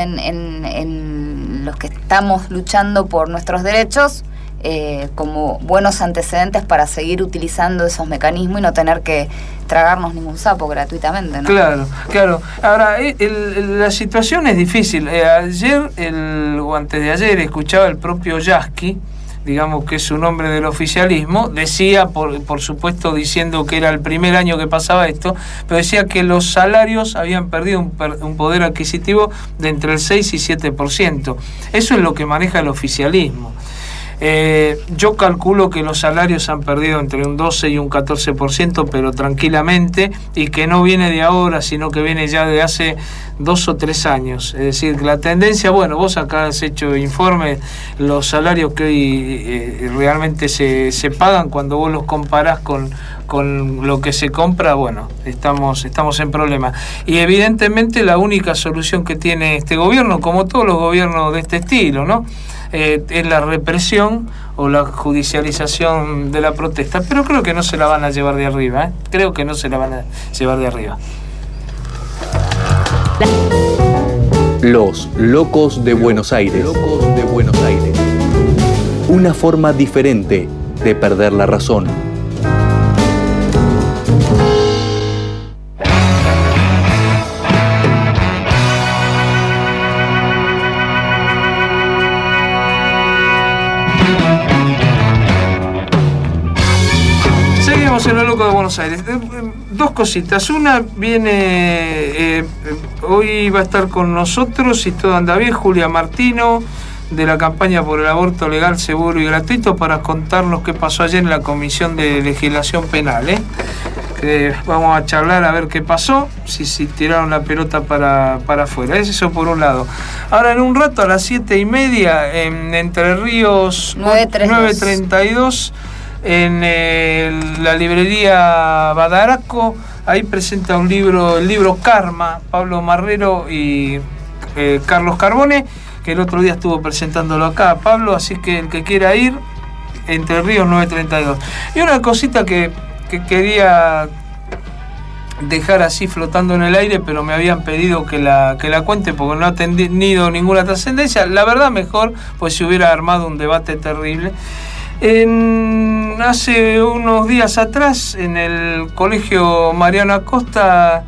en los que estamos luchando por nuestros derechos, como buenos antecedentes para seguir utilizando esos mecanismos y no tener que tragarnos ningún sapo gratuitamente, ¿no? Claro. Ahora, la situación es difícil. Ayer, o antes de ayer, escuchaba el propio Yasky, digamos que es un hombre del oficialismo, decía, por supuesto diciendo que era el primer año que pasaba esto, pero decía que los salarios habían perdido un poder adquisitivo de entre el 6 y 7%. Eso es lo que maneja el oficialismo. Yo calculo que los salarios han perdido entre un 12 y un 14%, pero tranquilamente, y que no viene de ahora, sino que viene ya de hace 2 o 3 años. Es decir, la tendencia, vos acá has hecho informe, los salarios que hoy realmente se pagan, cuando vos los comparás con lo que se compra, estamos en problema. Y evidentemente la única solución que tiene este gobierno, como todos los gobiernos de este estilo, ¿no?, es la represión o la judicialización de la protesta, pero creo que no se la van a llevar de arriba, creo que no se la van a llevar de arriba. Los locos de Buenos Aires. Una forma diferente de perder la razón. En lo loco de Buenos Aires. 2 cositas. Una, viene hoy va a estar con nosotros, si todo anda bien, Julia Martino, de la campaña por el aborto legal, seguro y gratuito, para contarnos qué pasó ayer en la Comisión de Legislación Penal. Vamos a charlar a ver qué pasó, si tiraron la pelota para afuera. Eso por un lado. Ahora, en un rato, a las 7:30, en Entre Ríos 932, en la librería Badaraco, ahí presenta el libro Karma, Pablo Marrero y Carlos Carbone, que el otro día estuvo presentándolo acá, Pablo, así que el que quiera ir, Entre Ríos 932. Y una cosita que quería dejar así flotando en el aire, pero me habían pedido que la cuente porque no ha tenido ninguna trascendencia. La verdad, mejor, pues se hubiera armado un debate terrible. Hace unos días atrás, en el colegio Mariano Acosta,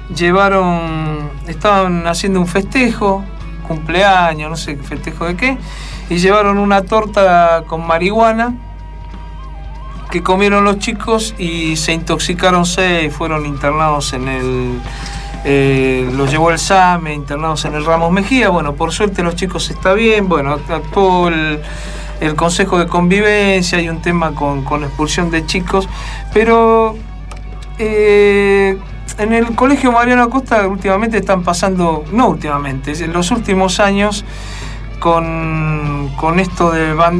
estaban haciendo un festejo, cumpleaños, no sé qué festejo de qué, y llevaron una torta con marihuana que comieron los chicos y se intoxicaron 6, fueron internados los llevó el SAME, internados en el Ramos Mejía. Por suerte los chicos están bien, actuó el Consejo de Convivencia, hay un tema con expulsión de chicos, pero en el Colegio Mariano Acosta últimamente están pasando, no últimamente, en los últimos años, con esto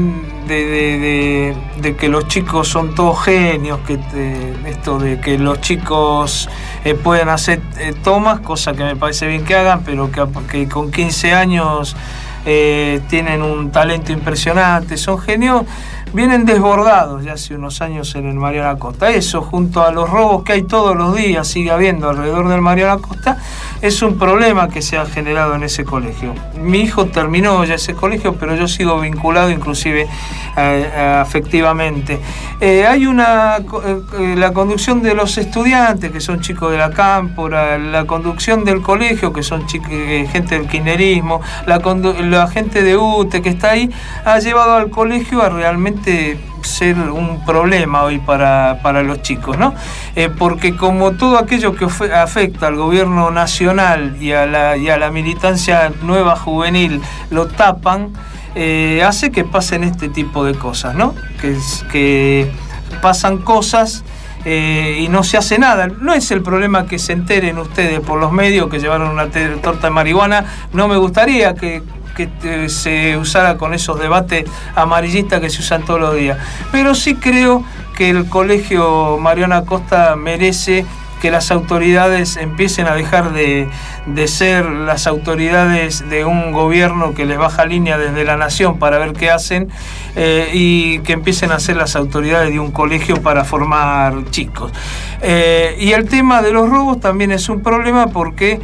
de que los chicos son todos genios, esto de que los chicos pueden hacer tomas, cosa que me parece bien que hagan, pero que con 15 años tienen un talento impresionante, son genios, vienen desbordados ya hace unos años en el Mariano Acosta. Eso, junto a los robos que hay todos los días, sigue habiendo alrededor del Mariano Acosta, es un problema que se ha generado en ese colegio. Mi hijo terminó ya ese colegio, pero yo sigo vinculado inclusive afectivamente. Hay la conducción de los estudiantes, que son chicos de la cámpora, la conducción del colegio, que son gente del kirchnerismo, la gente de UTE que está ahí, ha llevado al colegio a realmente ser un problema hoy para los chicos, ¿no? Porque como todo aquello que afecta al gobierno nacional y a la militancia nueva juvenil lo tapan, hace que pasen este tipo de cosas, ¿no? Que pasan cosas y no se hace nada. No es el problema que se enteren ustedes por los medios que llevaron una torta de marihuana. No me gustaría que se usara con esos debates amarillistas que se usan todos los días, pero sí creo que el Colegio Mariano Acosta merece que las autoridades empiecen a dejar de ser las autoridades de un gobierno que les baja línea desde la nación para ver qué hacen, y que empiecen a ser las autoridades de un colegio para formar chicos. Y el tema de los robos también es un problema, porque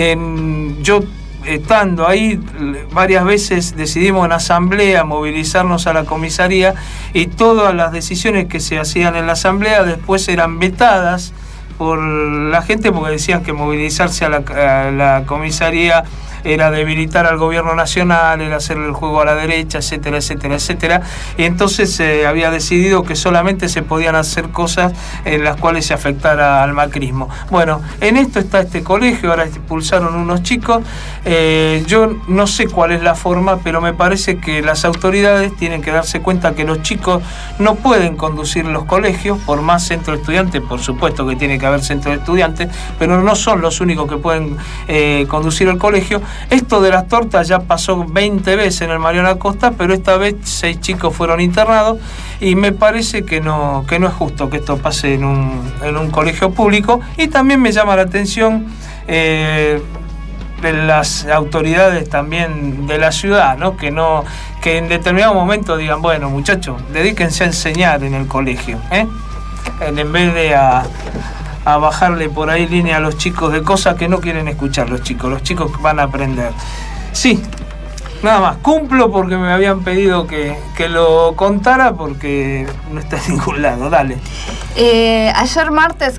yo, estando ahí, varias veces decidimos en asamblea movilizarnos a la comisaría, y todas las decisiones que se hacían en la asamblea después eran vetadas por la gente, porque decían que movilizarse a la comisaría era debilitar al gobierno nacional, era hacerle el juego a la derecha, etcétera, etcétera, etcétera. Y entonces se había decidido que solamente se podían hacer cosas en las cuales se afectara al macrismo. Bueno, en esto está este colegio, ahora expulsaron unos chicos. Yo no sé cuál es la forma, pero me parece que las autoridades tienen que darse cuenta que los chicos no pueden conducir los colegios, por más centro de estudiantes, por supuesto que tiene que haber centro de estudiantes, pero no son los únicos que pueden conducir el colegio. Esto de las tortas ya pasó 20 veces en el Mariano Acosta, pero esta vez 6 chicos fueron internados, y me parece que no es justo que esto pase en un colegio público. Y también me llama la atención de las autoridades también de la ciudad, ¿no? Que en determinado momento digan, bueno, muchachos, dedíquense a enseñar en el colegio, en vez de a bajarle por ahí línea a los chicos de cosas que no quieren escuchar los chicos van a aprender. Sí, nada más, cumplo porque me habían pedido que lo contara, porque no está en ningún lado. Dale. Ayer martes,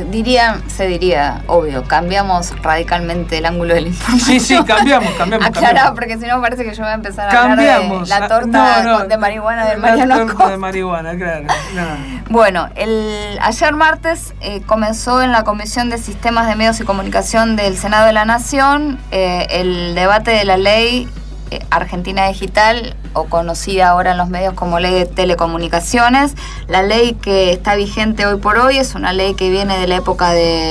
se diría, obvio, cambiamos radicalmente el ángulo del información. Sí, cambiamos. Aclará, porque si no parece que yo voy a empezar a hablar de la torta de marihuana del Mariano Acosta. La torta de marihuana, claro. No. Bueno, ayer martes comenzó en la Comisión de Sistemas de Medios y Comunicación del Senado de la Nación el debate de la ley Argentina Digital, o conocida ahora en los medios como Ley de Telecomunicaciones. La ley que está vigente hoy por hoy es una ley que viene de la época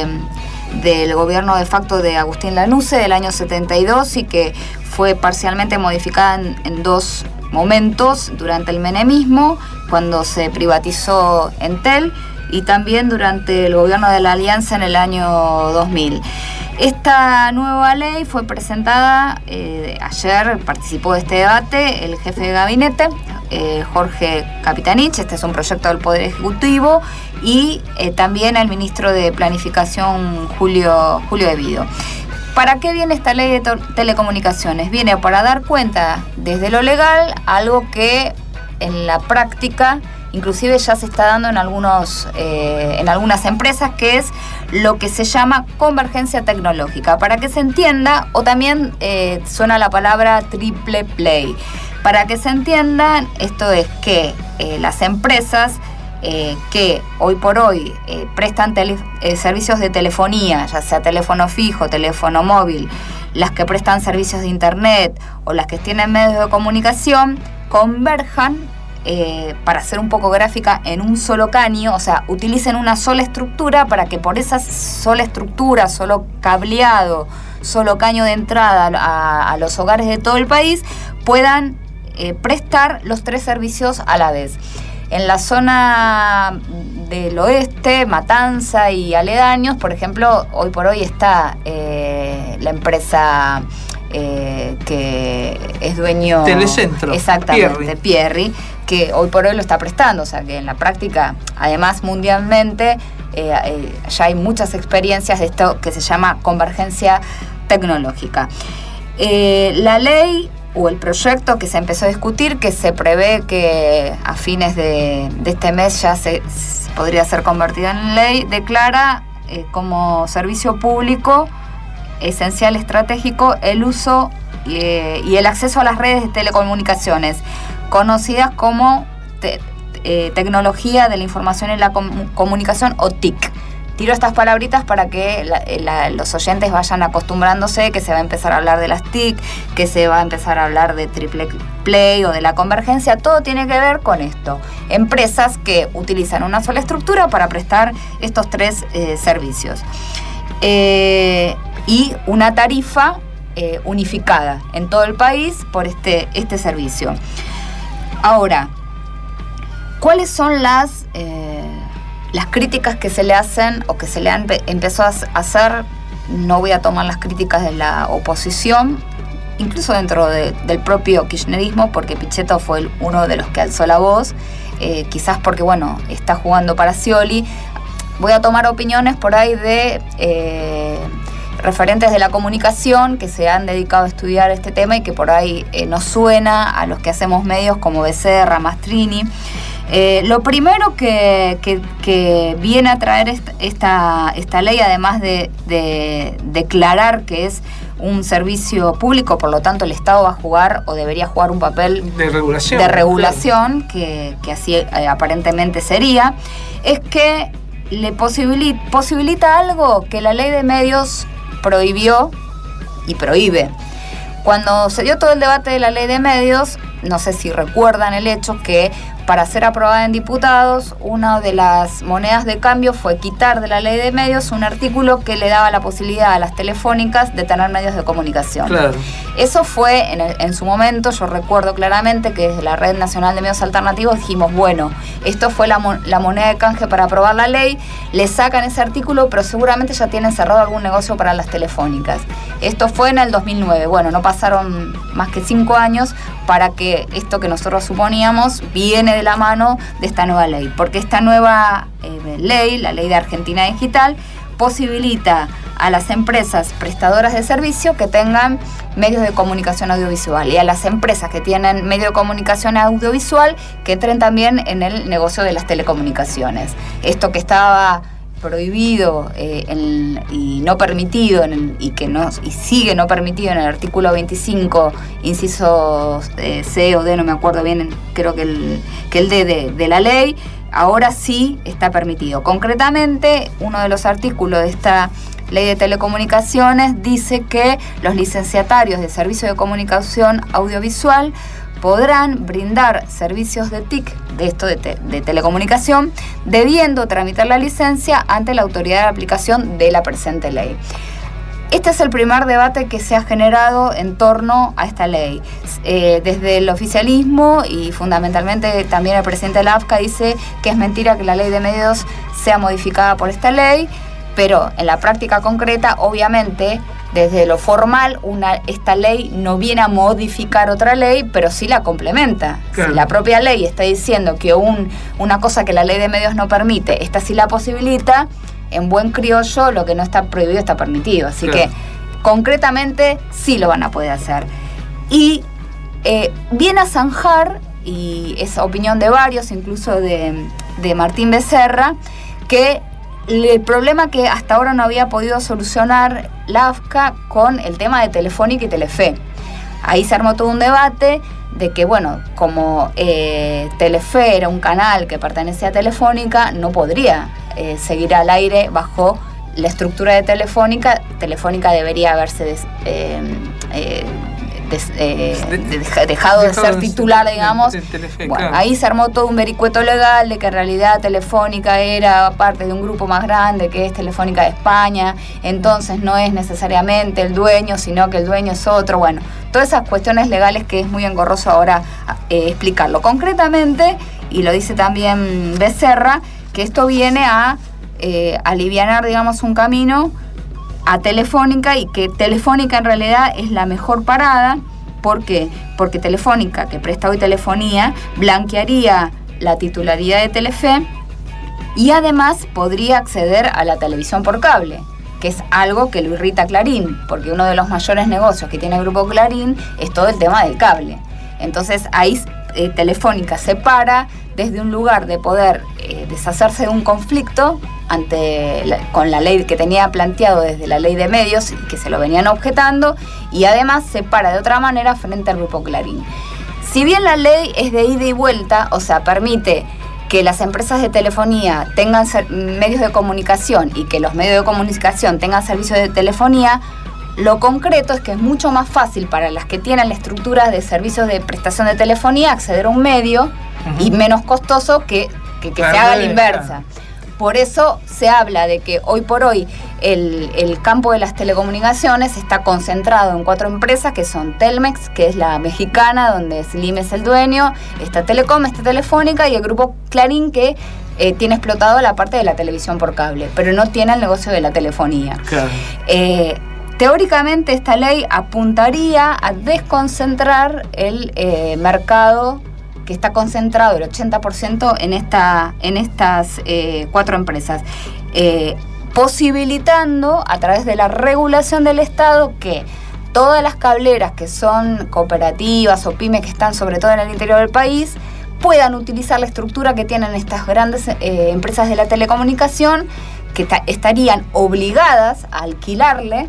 del gobierno de facto de Agustín Lanusse del año 72, y que fue parcialmente modificada en 2 momentos: durante el menemismo, cuando se privatizó Entel, y también durante el gobierno de la Alianza en el año 2000. Esta nueva ley fue presentada ayer, participó de este debate el jefe de gabinete, Jorge Capitanich. Este es un proyecto del Poder Ejecutivo, y también el ministro de Planificación, Julio Evido. ¿Para qué viene esta ley de telecomunicaciones? Viene para dar cuenta desde lo legal, algo que en la práctica inclusive ya se está dando en algunas empresas, que es lo que se llama convergencia tecnológica. Para que se entienda, o también suena la palabra triple play. Para que se entiendan, esto es que las empresas que hoy por hoy prestan servicios de telefonía, ya sea teléfono fijo, teléfono móvil, las que prestan servicios de internet o las que tienen medios de comunicación, converjan, para ser un poco gráfica, en un solo caño, o sea, utilicen una sola estructura para que por esa sola estructura, solo cableado, solo caño de entrada a los hogares de todo el país, puedan prestar los 3 servicios a la vez. En la zona del oeste, Matanza y aledaños, por ejemplo, hoy por hoy está la empresa que es dueño... Telecentro. Exactamente, Pierri, que hoy por hoy lo está prestando. O sea que en la práctica, además mundialmente, ya hay muchas experiencias de esto que se llama convergencia tecnológica. La ley o el proyecto que se empezó a discutir, que se prevé que a fines de este mes ya se podría ser convertida en ley, declara como servicio público esencial estratégico el uso y el acceso a las redes de telecomunicaciones, conocidas como tecnología de la información y la comunicación, o TIC. Tiro estas palabritas para que los oyentes vayan acostumbrándose, que se va a empezar a hablar de las TIC, que se va a empezar a hablar de triple play o de la convergencia. Todo tiene que ver con esto. Empresas que utilizan una sola estructura para prestar estos 3 servicios. Y una tarifa unificada en todo el país por este servicio. Ahora, ¿cuáles son las críticas que se le hacen o que se le han empezado a hacer? No voy a tomar las críticas de la oposición, incluso dentro del propio kirchnerismo, porque Pichetto fue uno de los que alzó la voz, quizás porque, bueno, está jugando para Scioli. Voy a tomar opiniones por ahí de referentes de la comunicación que se han dedicado a estudiar este tema y que por ahí nos suena a los que hacemos medios como Becerra, Mastrini. Lo primero que viene a traer esta ley, además de declarar que es un servicio público, por lo tanto el Estado va a jugar o debería jugar un papel de regulación, claro, que así aparentemente sería, es que le posibilita algo que la ley de medios prohibió y prohíbe. Cuando se dio todo el debate de la ley de medios, no sé si recuerdan el hecho que para ser aprobada en diputados, una de las monedas de cambio fue quitar de la ley de medios un artículo que le daba la posibilidad a las telefónicas de tener medios de comunicación. Claro. Eso fue en su momento, yo recuerdo claramente que desde la Red Nacional de Medios Alternativos dijimos, bueno, esto fue la moneda de canje para aprobar la ley, le sacan ese artículo, pero seguramente ya tienen cerrado algún negocio para las telefónicas. Esto fue en el 2009, bueno, no pasaron más que 5 años para que esto que nosotros suponíamos viene de la mano de esta nueva ley, porque esta nueva ley, la ley de Argentina Digital, posibilita a las empresas prestadoras de servicio que tengan medios de comunicación audiovisual y a las empresas que tienen medio de comunicación audiovisual que entren también en el negocio de las telecomunicaciones. Esto que estaba prohibido y no permitido y sigue no permitido en el artículo 25, incisos C o D, no me acuerdo bien, creo que el D de la ley, ahora sí está permitido. Concretamente, uno de los artículos de esta ley de telecomunicaciones dice que los licenciatarios de servicio de comunicación audiovisual podrán brindar servicios de TIC, de esto de telecomunicación, debiendo tramitar la licencia ante la autoridad de aplicación de la presente ley. Este es el primer debate que se ha generado en torno a esta ley. Desde el oficialismo y fundamentalmente también el presidente de la AFCA dice que es mentira que la ley de medios sea modificada por esta ley, pero en la práctica concreta, obviamente, desde lo formal, esta ley no viene a modificar otra ley, pero sí la complementa. Claro. Si la propia ley está diciendo que una cosa que la ley de medios no permite, esta sí la posibilita, en buen criollo, lo que no está prohibido está permitido. Así claro, que, concretamente, sí lo van a poder hacer. Y viene a zanjar, y es opinión de varios, incluso de Martín Becerra, que el problema que hasta ahora no había podido solucionar la AFCA con el tema de Telefónica y Telefe. Ahí se armó todo un debate de que, bueno, como Telefe era un canal que pertenecía a Telefónica, no podría seguir al aire bajo la estructura de Telefónica. Telefónica debería haberse dejado de ser titular, digamos. Bueno, ahí se armó todo un vericueto legal de que en realidad Telefónica era parte de un grupo más grande que es Telefónica de España, entonces no es necesariamente el dueño, sino que el dueño es otro. Bueno, todas esas cuestiones legales que es muy engorroso ahora explicarlo. Concretamente, y lo dice también Becerra, que esto viene a alivianar, digamos, un camino a Telefónica, y que Telefónica en realidad es la mejor parada. ¿Por qué? Porque Telefónica, que presta hoy telefonía, blanquearía la titularidad de Telefe y además podría acceder a la televisión por cable, que es algo que lo irrita a Clarín, porque uno de los mayores negocios que tiene el grupo Clarín es todo el tema del cable. Entonces ahí Telefónica se para desde un lugar de poder deshacerse de un conflicto con la ley que tenía planteado desde la ley de medios y que se lo venían objetando, y además se para de otra manera frente al grupo Clarín. Si bien la ley es de ida y vuelta, o sea, permite que las empresas de telefonía tengan medios de comunicación y que los medios de comunicación tengan servicios de telefonía, lo concreto es que es mucho más fácil para las que tienen la estructura de servicios de prestación de telefonía acceder a un medio y menos costoso que se haga la inversa. Por eso se habla de que hoy por hoy el campo de las telecomunicaciones está concentrado en 4 empresas, que son Telmex, que es la mexicana, donde Slim es el dueño, está Telecom, está Telefónica, y el grupo Clarín, que tiene explotado la parte de la televisión por cable, pero no tiene el negocio de la telefonía. Claro. Teóricamente esta ley apuntaría a desconcentrar el mercado que está concentrado el 80% en estas 4 empresas, posibilitando a través de la regulación del Estado que todas las cableras que son cooperativas o pymes que están sobre todo en el interior del país puedan utilizar la estructura que tienen estas grandes empresas de la telecomunicación, que estarían obligadas a alquilarle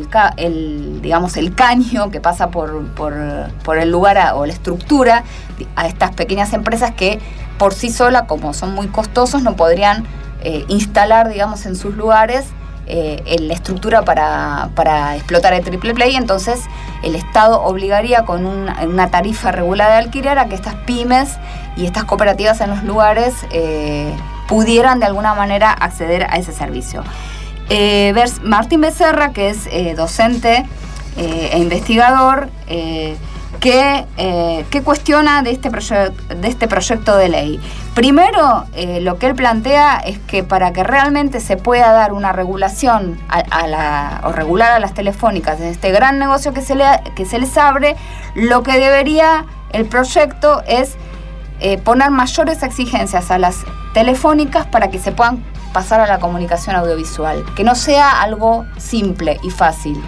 el caño que pasa por el lugar o la estructura a estas pequeñas empresas que por sí solas, como son muy costosos, no podrían instalar, digamos, en sus lugares la estructura para explotar el triple play. Entonces el Estado obligaría con una tarifa regulada de alquiler a que estas pymes y estas cooperativas en los lugares pudieran de alguna manera acceder a ese servicio. Martín Becerra, que es docente e investigador, que cuestiona de este proyecto de ley. Primero, lo que él plantea es que para que realmente se pueda dar una regulación o regular a las telefónicas de este gran negocio que se les abre, lo que debería el proyecto es poner mayores exigencias a las telefónicas para que se puedan pasar a la comunicación audiovisual, que no sea algo simple y fácil,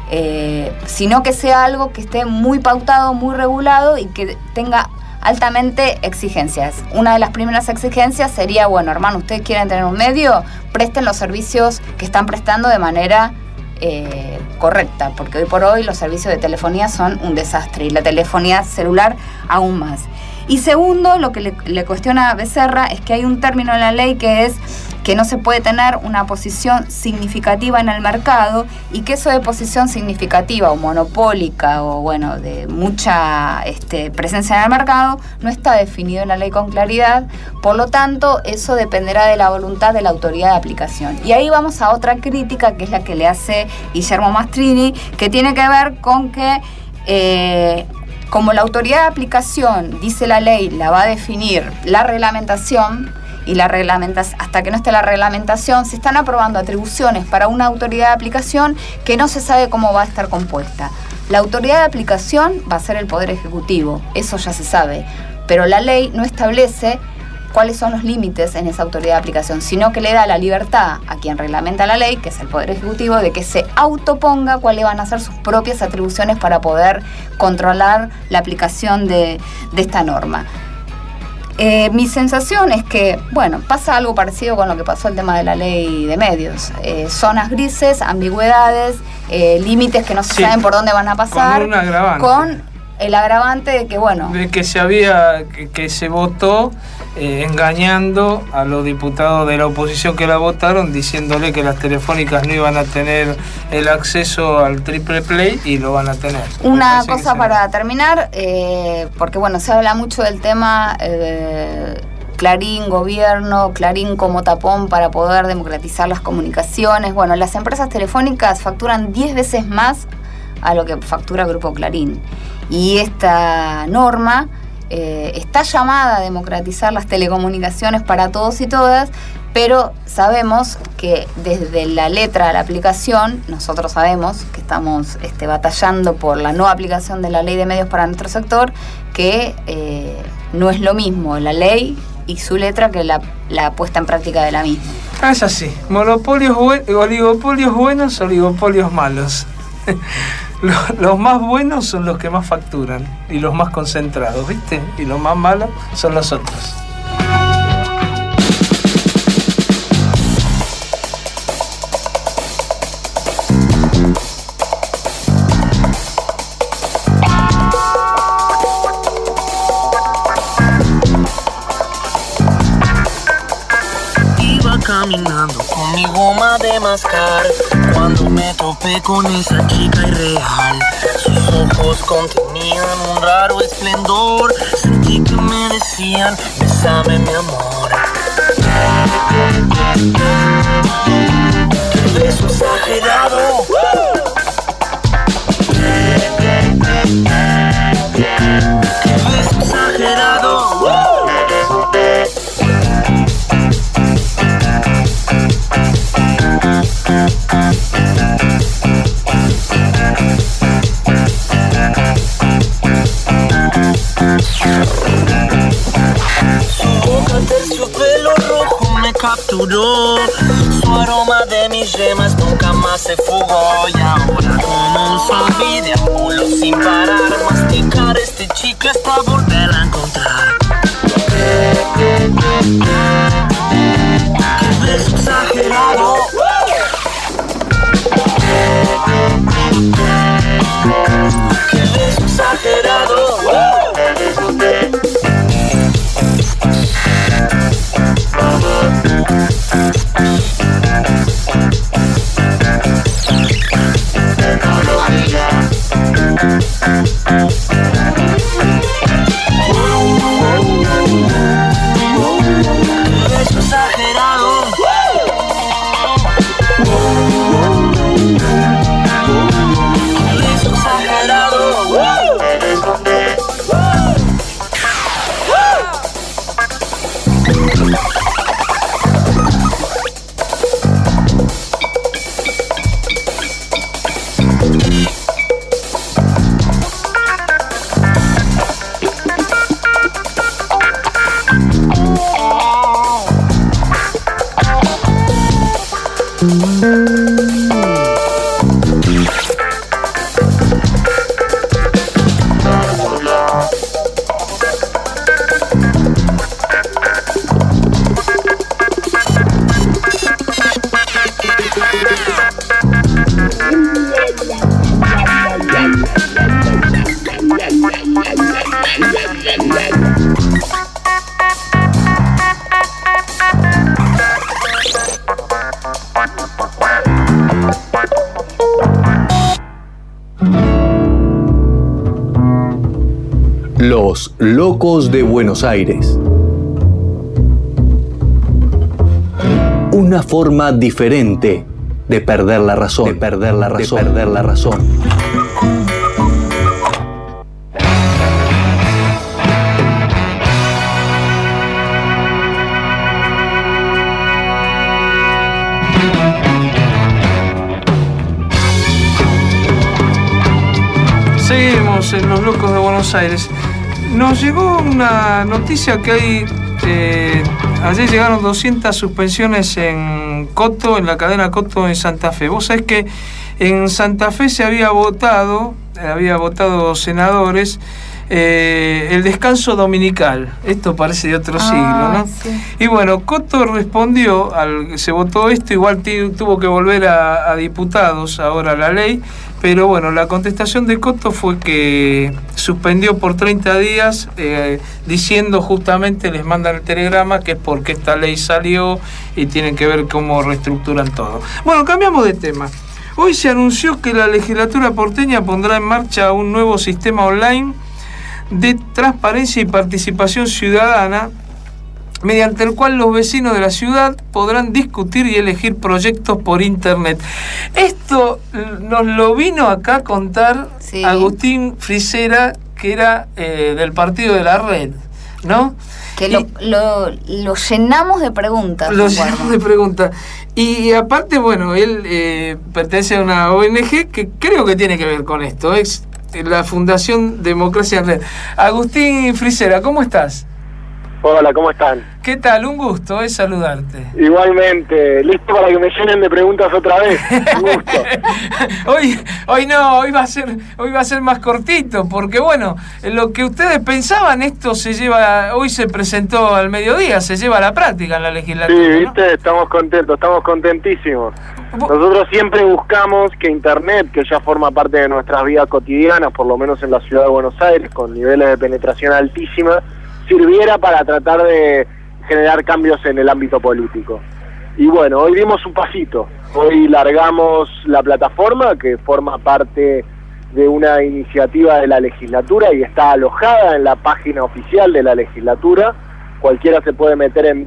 sino que sea algo que esté muy pautado, muy regulado y que tenga altamente exigencias. Una de las primeras exigencias sería, bueno, hermano, ustedes quieren tener un medio, presten los servicios que están prestando de manera correcta, porque hoy por hoy los servicios de telefonía son un desastre y la telefonía celular aún más. Y segundo, lo que le cuestiona a Becerra es que hay un término en la ley que es que no se puede tener una posición significativa en el mercado, y que eso de posición significativa o monopólica o bueno, de mucha presencia en el mercado no está definido en la ley con claridad. Por lo tanto, eso dependerá de la voluntad de la autoridad de aplicación. Y ahí vamos a otra crítica, que es la que le hace Guillermo Mastrini, que tiene que ver con que como la autoridad de aplicación, dice la ley, la va a definir la reglamentación, y hasta que no esté la reglamentación, se están aprobando atribuciones para una autoridad de aplicación que no se sabe cómo va a estar compuesta. La autoridad de aplicación va a ser el Poder Ejecutivo, eso ya se sabe, pero la ley no establece cuáles son los límites en esa autoridad de aplicación, sino que le da la libertad a quien reglamenta la ley, que es el Poder Ejecutivo, de que se autoponga cuáles van a ser sus propias atribuciones para poder controlar la aplicación de esta norma. Mi sensación es que, bueno, pasa algo parecido con lo que pasó el tema de la ley de medios. Zonas grises, ambigüedades, límites que no se saben por dónde van a pasar, con el agravante de que, bueno... De que se votó engañando a los diputados de la oposición que la votaron, diciéndole que las telefónicas no iban a tener el acceso al triple play y lo van a tener. Una cosa para terminar, porque bueno, se habla mucho del tema Clarín, gobierno, Clarín como tapón para poder democratizar las comunicaciones. Bueno, las empresas telefónicas facturan 10 veces más a lo que factura Grupo Clarín. Y esta norma está llamada a democratizar las telecomunicaciones para todos y todas, pero sabemos que desde la letra de la aplicación, nosotros sabemos que estamos batallando por la no aplicación de la ley de medios para nuestro sector, que no es lo mismo la ley y su letra que la puesta en práctica de la misma. Es así, oligopolios buenos, oligopolios malos. Los más buenos son los que más facturan y los más concentrados, ¿viste? Y los más malos son los otros. Caminando con mi goma de mascar, cuando me topé con esa chica irreal. Sus ojos contenían un raro esplendor. Sentí que me decían, bésame mi amor. Qué beso exagerado. Qué beso exagerado. Terciopelo rojo me capturó, su aroma de mis yemas nunca más se fugó. Y ahora como un zombie deambulo sin parar, masticar este chicle hasta volverla a encontrar. Qué beso exagerado. Qué beso exagerado. Los locos de Buenos Aires. Una forma diferente de perder la razón, de perder la razón, de perder la razón. Seguimos en Los Locos de Buenos Aires. Nos llegó una noticia que hay... ayer llegaron 200 suspensiones en Coto, en la cadena Coto en Santa Fe. Vos sabés que en Santa Fe se había votado senadores, el descanso dominical. Esto parece de otro siglo, ¿no? Sí. Y bueno, Coto respondió, se votó esto, igual tuvo que volver a diputados ahora la ley, Pero bueno, la contestación de Coto fue que suspendió por 30 días, diciendo justamente, les mandan el telegrama, que es porque esta ley salió y tienen que ver cómo reestructuran todo. Bueno, cambiamos de tema. Hoy se anunció que la legislatura porteña pondrá en marcha un nuevo sistema online de transparencia y participación ciudadana, mediante el cual los vecinos de la ciudad podrán discutir y elegir proyectos por internet. Esto nos lo vino acá a contar Agustín Frisera, que era del partido de la Red, ¿no? Que lo llenamos de preguntas. Lo llenamos de preguntas. Y aparte, bueno, él pertenece a una ONG que creo que tiene que ver con esto, es la Fundación Democracia en Red. Agustín Frisera, ¿cómo estás? Hola, ¿cómo están? ¿Qué tal? Un gusto, saludarte. Igualmente, listo para que me llenen de preguntas otra vez. Un gusto. hoy no, hoy va a ser más cortito, porque bueno, lo que ustedes pensaban, esto hoy se presentó al mediodía, se lleva a la práctica en la legislatura. Sí, viste, ¿no? Estamos contentos, estamos contentísimos. Nosotros siempre buscamos que Internet, que ya forma parte de nuestras vidas cotidianas, por lo menos en la ciudad de Buenos Aires, con niveles de penetración altísima, sirviera para tratar de generar cambios en el ámbito político. Y bueno, hoy dimos un pasito. Hoy largamos la plataforma, que forma parte de una iniciativa de la legislatura y está alojada en la página oficial de la legislatura. Cualquiera se puede meter en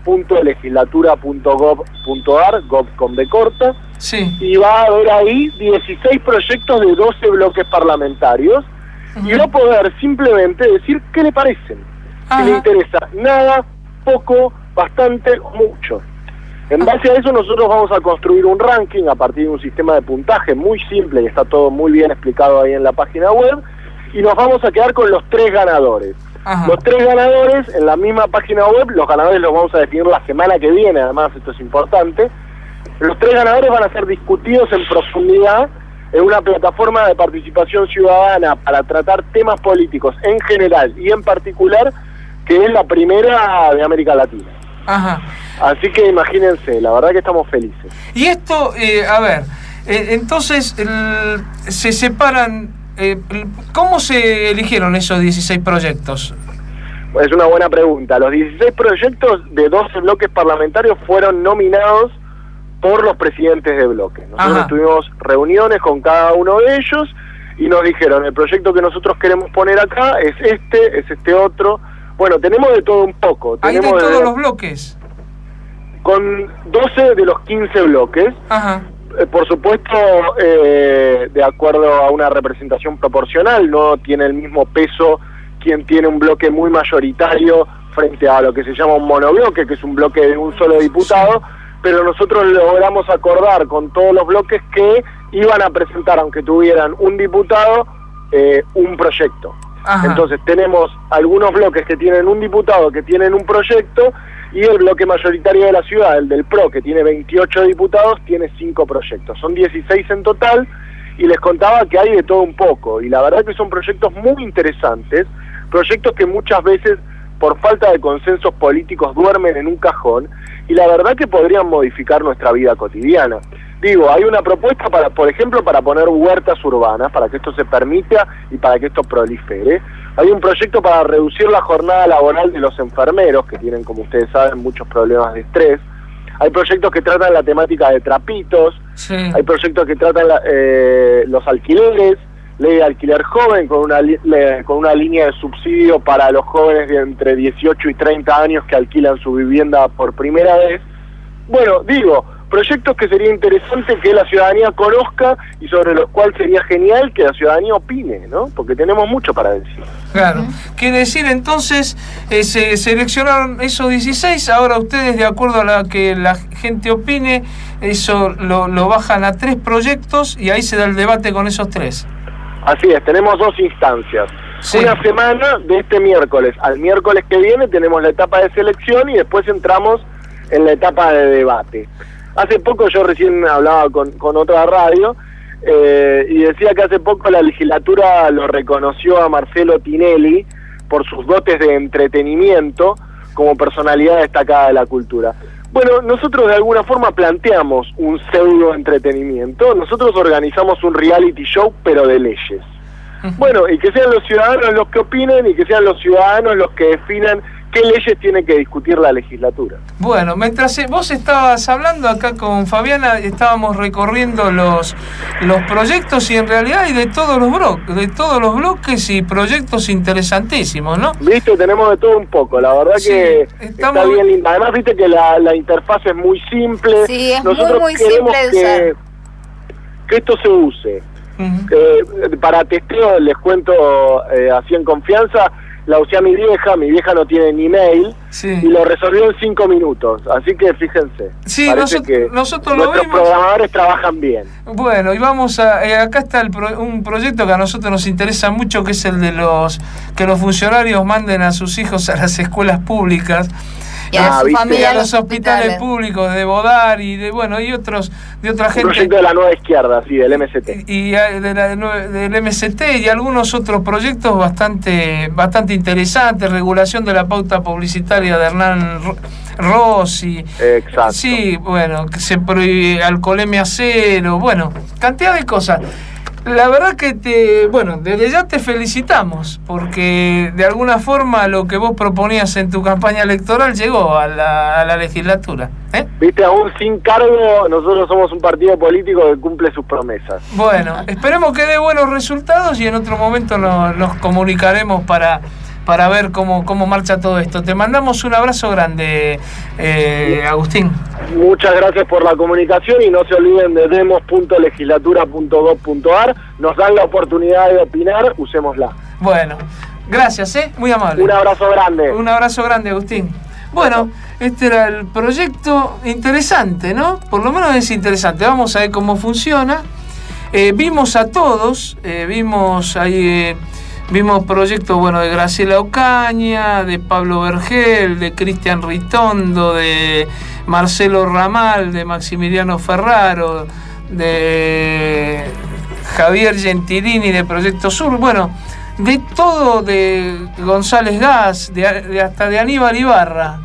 demos.legislatura.gov.ar, gov con B corta, sí. Y va a haber ahí 16 proyectos de 12 bloques parlamentarios, y va a poder simplemente decir qué le parecen. Si le interesa nada, poco, bastante o mucho. En base a eso nosotros vamos a construir un ranking a partir de un sistema de puntaje muy simple y está todo muy bien explicado ahí en la página web, y nos vamos a quedar con los 3 ganadores. Los 3 ganadores en la misma página web, los ganadores los vamos a definir la semana que viene, además esto es importante. Los 3 ganadores van a ser discutidos en profundidad en una plataforma de participación ciudadana para tratar temas políticos en general y en particular, que es la primera de América Latina. Ajá. Así que imagínense, la verdad que estamos felices. Y esto, a ver, entonces se separan, ¿cómo se eligieron esos 16 proyectos? Es una buena pregunta. Los 16 proyectos de 12 bloques parlamentarios fueron nominados por los presidentes de bloques. Nosotros tuvimos reuniones con cada uno de ellos y nos dijeron, el proyecto que nosotros queremos poner acá es este otro. Bueno, tenemos de todo un poco. ¿Hay de todos los bloques? Con 12 de los 15 bloques. Ajá. Por supuesto, de acuerdo a una representación proporcional, no tiene el mismo peso quien tiene un bloque muy mayoritario frente a lo que se llama un monobloque, que es un bloque de un solo diputado, sí. Pero nosotros logramos acordar con todos los bloques que iban a presentar, aunque tuvieran un diputado, un proyecto. Ajá. Entonces tenemos algunos bloques que tienen un diputado, que tienen un proyecto, y el bloque mayoritario de la ciudad, el del PRO, que tiene 28 diputados, tiene 5 proyectos. Son 16 en total, y les contaba que hay de todo un poco, y la verdad que son proyectos muy interesantes, proyectos que muchas veces, por falta de consensos políticos, duermen en un cajón, y la verdad que podrían modificar nuestra vida cotidiana. Digo, hay una propuesta para, por ejemplo, para poner huertas urbanas, para que esto se permita y para que esto prolifere. Hay un proyecto para reducir la jornada laboral de los enfermeros, que tienen, como ustedes saben, muchos problemas de estrés. Hay proyectos que tratan la temática de trapitos, sí. Hay proyectos que tratan los alquileres, ley de alquiler joven, con una línea de subsidio para los jóvenes de entre 18 y 30 años que alquilan su vivienda por primera vez. Bueno, digo, proyectos que sería interesante que la ciudadanía conozca y sobre los cuales sería genial que la ciudadanía opine, ¿no? Porque tenemos mucho para decir. Claro. Quiere decir, entonces, se seleccionaron esos 16, ahora ustedes, de acuerdo a lo que la gente opine, eso lo bajan a 3 proyectos y ahí se da el debate con esos 3. Así es, tenemos 2 instancias. Sí. Una semana de este miércoles al miércoles que viene tenemos la etapa de selección y después entramos en la etapa de debate. Hace poco yo recién hablaba con otra radio y decía que hace poco la legislatura lo reconoció a Marcelo Tinelli por sus dotes de entretenimiento como personalidad destacada de la cultura. Bueno, nosotros de alguna forma planteamos un pseudo entretenimiento. Nosotros organizamos un reality show, pero de leyes. Bueno, y que sean los ciudadanos los que opinen y que sean los ciudadanos los que definan qué leyes tiene que discutir la legislatura. Bueno, mientras vos estabas hablando acá con Fabiana, estábamos recorriendo los proyectos y en realidad hay de todos los bloques y proyectos interesantísimos, ¿no? Viste, tenemos de todo un poco, la verdad sí, que está bien linda. Además, viste que la interfaz es muy simple. Sí, es nosotros muy queremos simple de usar. Que esto se use. Para testeo, les cuento así en confianza, la usé a mi vieja no tiene ni mail, y lo resolvió en 5 minutos, así que fíjense, sí, parece que nosotros nuestros programadores trabajan bien. Bueno, y vamos acá está un proyecto que a nosotros nos interesa mucho, que es el de que los funcionarios manden a sus hijos a las escuelas públicas. Y a su familia a los hospitales públicos de Bodar y de otra gente. Un proyecto de la Nueva Izquierda, sí, del MST. Y del MST y algunos otros proyectos bastante interesantes, regulación de la pauta publicitaria de Hernán Rossi. Exacto. Sí, bueno, que se prohíbe alcoholemia cero, bueno, cantidad de cosas. La verdad que desde ya te felicitamos, porque de alguna forma lo que vos proponías en tu campaña electoral llegó a la legislatura. Viste, aún sin cargo, nosotros somos un partido político que cumple sus promesas. Bueno, esperemos que dé buenos resultados y en otro momento nos comunicaremos para ver cómo marcha todo esto. Te mandamos un abrazo grande, Agustín. Muchas gracias por la comunicación y no se olviden de demos.legislatura.gov.ar. Nos dan la oportunidad de opinar, usémosla. Bueno, gracias, muy amable. Un abrazo grande. Un abrazo grande, Agustín. Bueno, este era el proyecto interesante, ¿no? Por lo menos es interesante. Vamos a ver cómo funciona. Vimos a todos, vimos ahí... Vimos proyectos, de Graciela Ocaña, de Pablo Vergel, de Cristian Ritondo, de Marcelo Ramal, de Maximiliano Ferraro, de Javier Gentilini, de Proyecto Sur, de todo, de González Gas, hasta de Aníbal Ibarra,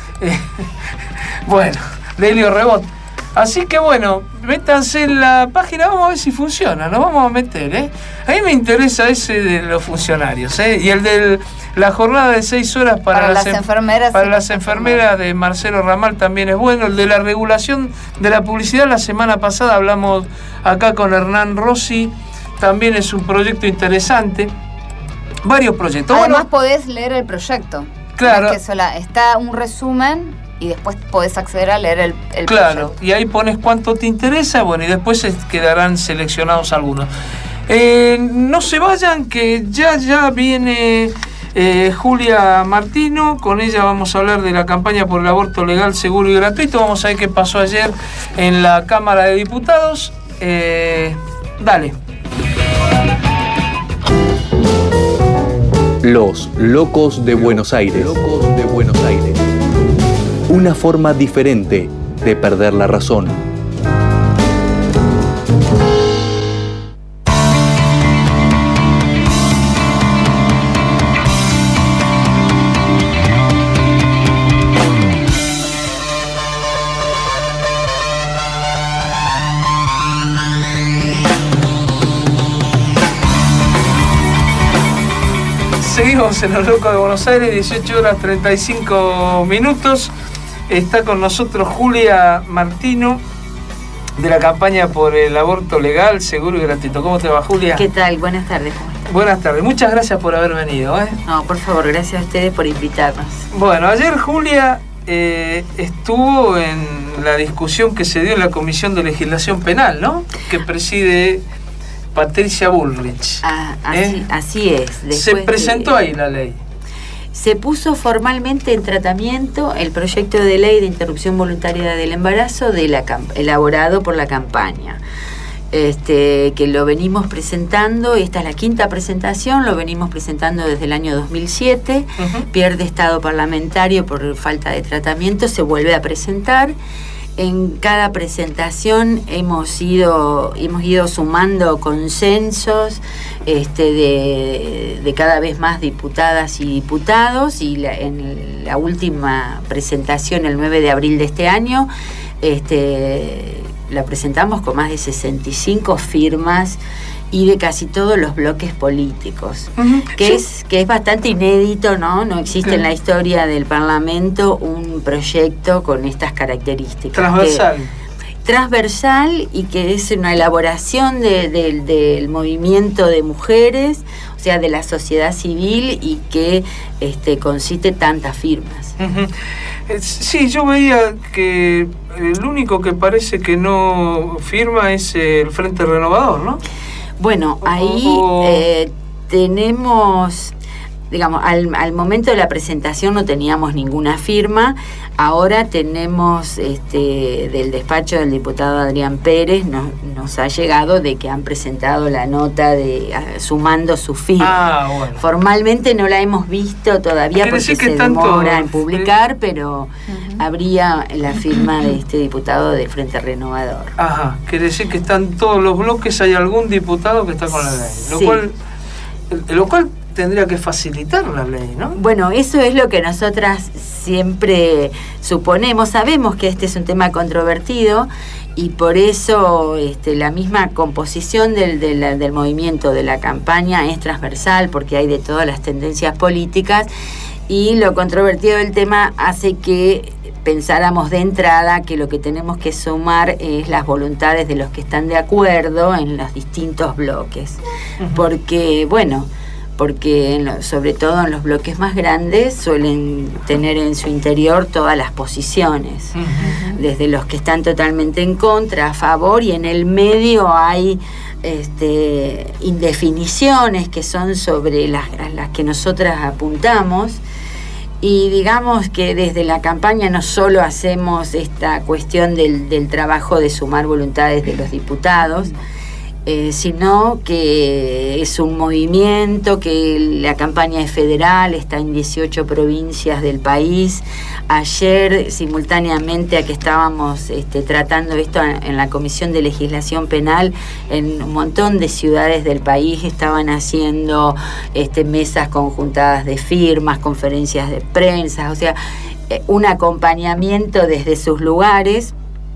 de Helio Rebot. Así que métanse en la página, vamos a ver si funciona, nos vamos a meter, A mí me interesa ese de los funcionarios, y el de la jornada de 6 horas para las enfermeras. Para las enfermeras de Marcelo Ramal también es bueno. El de la regulación de la publicidad, la semana pasada hablamos acá con Hernán Rossi, también es un proyecto interesante. Varios proyectos. Además podés leer el proyecto. Claro. No es que está un resumen y después podés acceder a leer el claro, proyecto. Y ahí pones cuánto te interesa, y después quedarán seleccionados algunos. No se vayan, que ya viene Julia Martino. Con ella vamos a hablar de la campaña por el aborto legal, seguro y gratuito. Vamos a ver qué pasó ayer en la Cámara de Diputados. Dale. Los locos de Buenos Aires. Locos de Buenos Aires. Una forma diferente de perder la razón. Seguimos en Los Locos de Buenos Aires, 18 horas 35 minutos. Está con nosotros Julia Martino, de la campaña por el aborto legal, seguro y gratuito. ¿Cómo te va, Julia? ¿Qué tal? Buenas tardes. Buenas tardes. Muchas gracias por haber venido. No, por favor, gracias a ustedes por invitarnos. Bueno, ayer Julia estuvo en la discusión que se dio en la Comisión de Legislación Penal, ¿no? Que preside Patricia Bullrich. Así es. Se presentó ahí la ley. Se puso formalmente en tratamiento el proyecto de ley de interrupción voluntaria del embarazo elaborado por la campaña. Que lo venimos presentando, esta es la 5ª presentación, lo venimos presentando desde el año 2007, pierde estado parlamentario por falta de tratamiento, se vuelve a presentar. en cada presentación hemos ido sumando consensos de cada vez más diputadas y diputados, y en la última presentación, el 9 de abril de este año, la presentamos con más de 65 firmas y de casi todos los bloques políticos, que es bastante inédito, ¿no? No existe en la historia del Parlamento un proyecto con estas características. Transversal, y que es una elaboración del movimiento de mujeres, o sea, de la sociedad civil, y que concite tantas firmas. Sí, yo veía que el único que parece que no firma es el Frente Renovador, ¿no? Bueno, ahí tenemos, digamos, al momento de la presentación no teníamos ninguna firma. Ahora tenemos del despacho del diputado Adrián Pérez, nos ha llegado de que han presentado la nota sumando su firma. Bueno. Formalmente no la hemos visto todavía porque se demora en publicar, pero habría la firma de este diputado del Frente Renovador. Ajá, quiere decir que están todos los bloques, hay algún diputado que está con la ley, lo cual tendría que facilitar la ley, ¿no? Bueno, eso es lo que nosotras siempre suponemos. Sabemos que este es un tema controvertido, y por eso la misma composición del movimiento, de la campaña, es transversal, porque hay de todas las tendencias políticas, y lo controvertido del tema hace que pensáramos de entrada que lo que tenemos que sumar es las voluntades de los que están de acuerdo en los distintos bloques. Porque sobre todo en los bloques más grandes suelen tener en su interior todas las posiciones, desde los que están totalmente en contra, a favor, y en el medio hay indefiniciones que son sobre las que nosotras apuntamos. Y digamos que desde la campaña no solo hacemos esta cuestión del trabajo de sumar voluntades de los diputados, sino que es un movimiento, que la campaña es federal, está en 18 provincias del país. Ayer, simultáneamente a que estábamos tratando esto en la Comisión de Legislación Penal, en un montón de ciudades del país estaban haciendo mesas conjuntadas de firmas, conferencias de prensa, o sea, un acompañamiento desde sus lugares.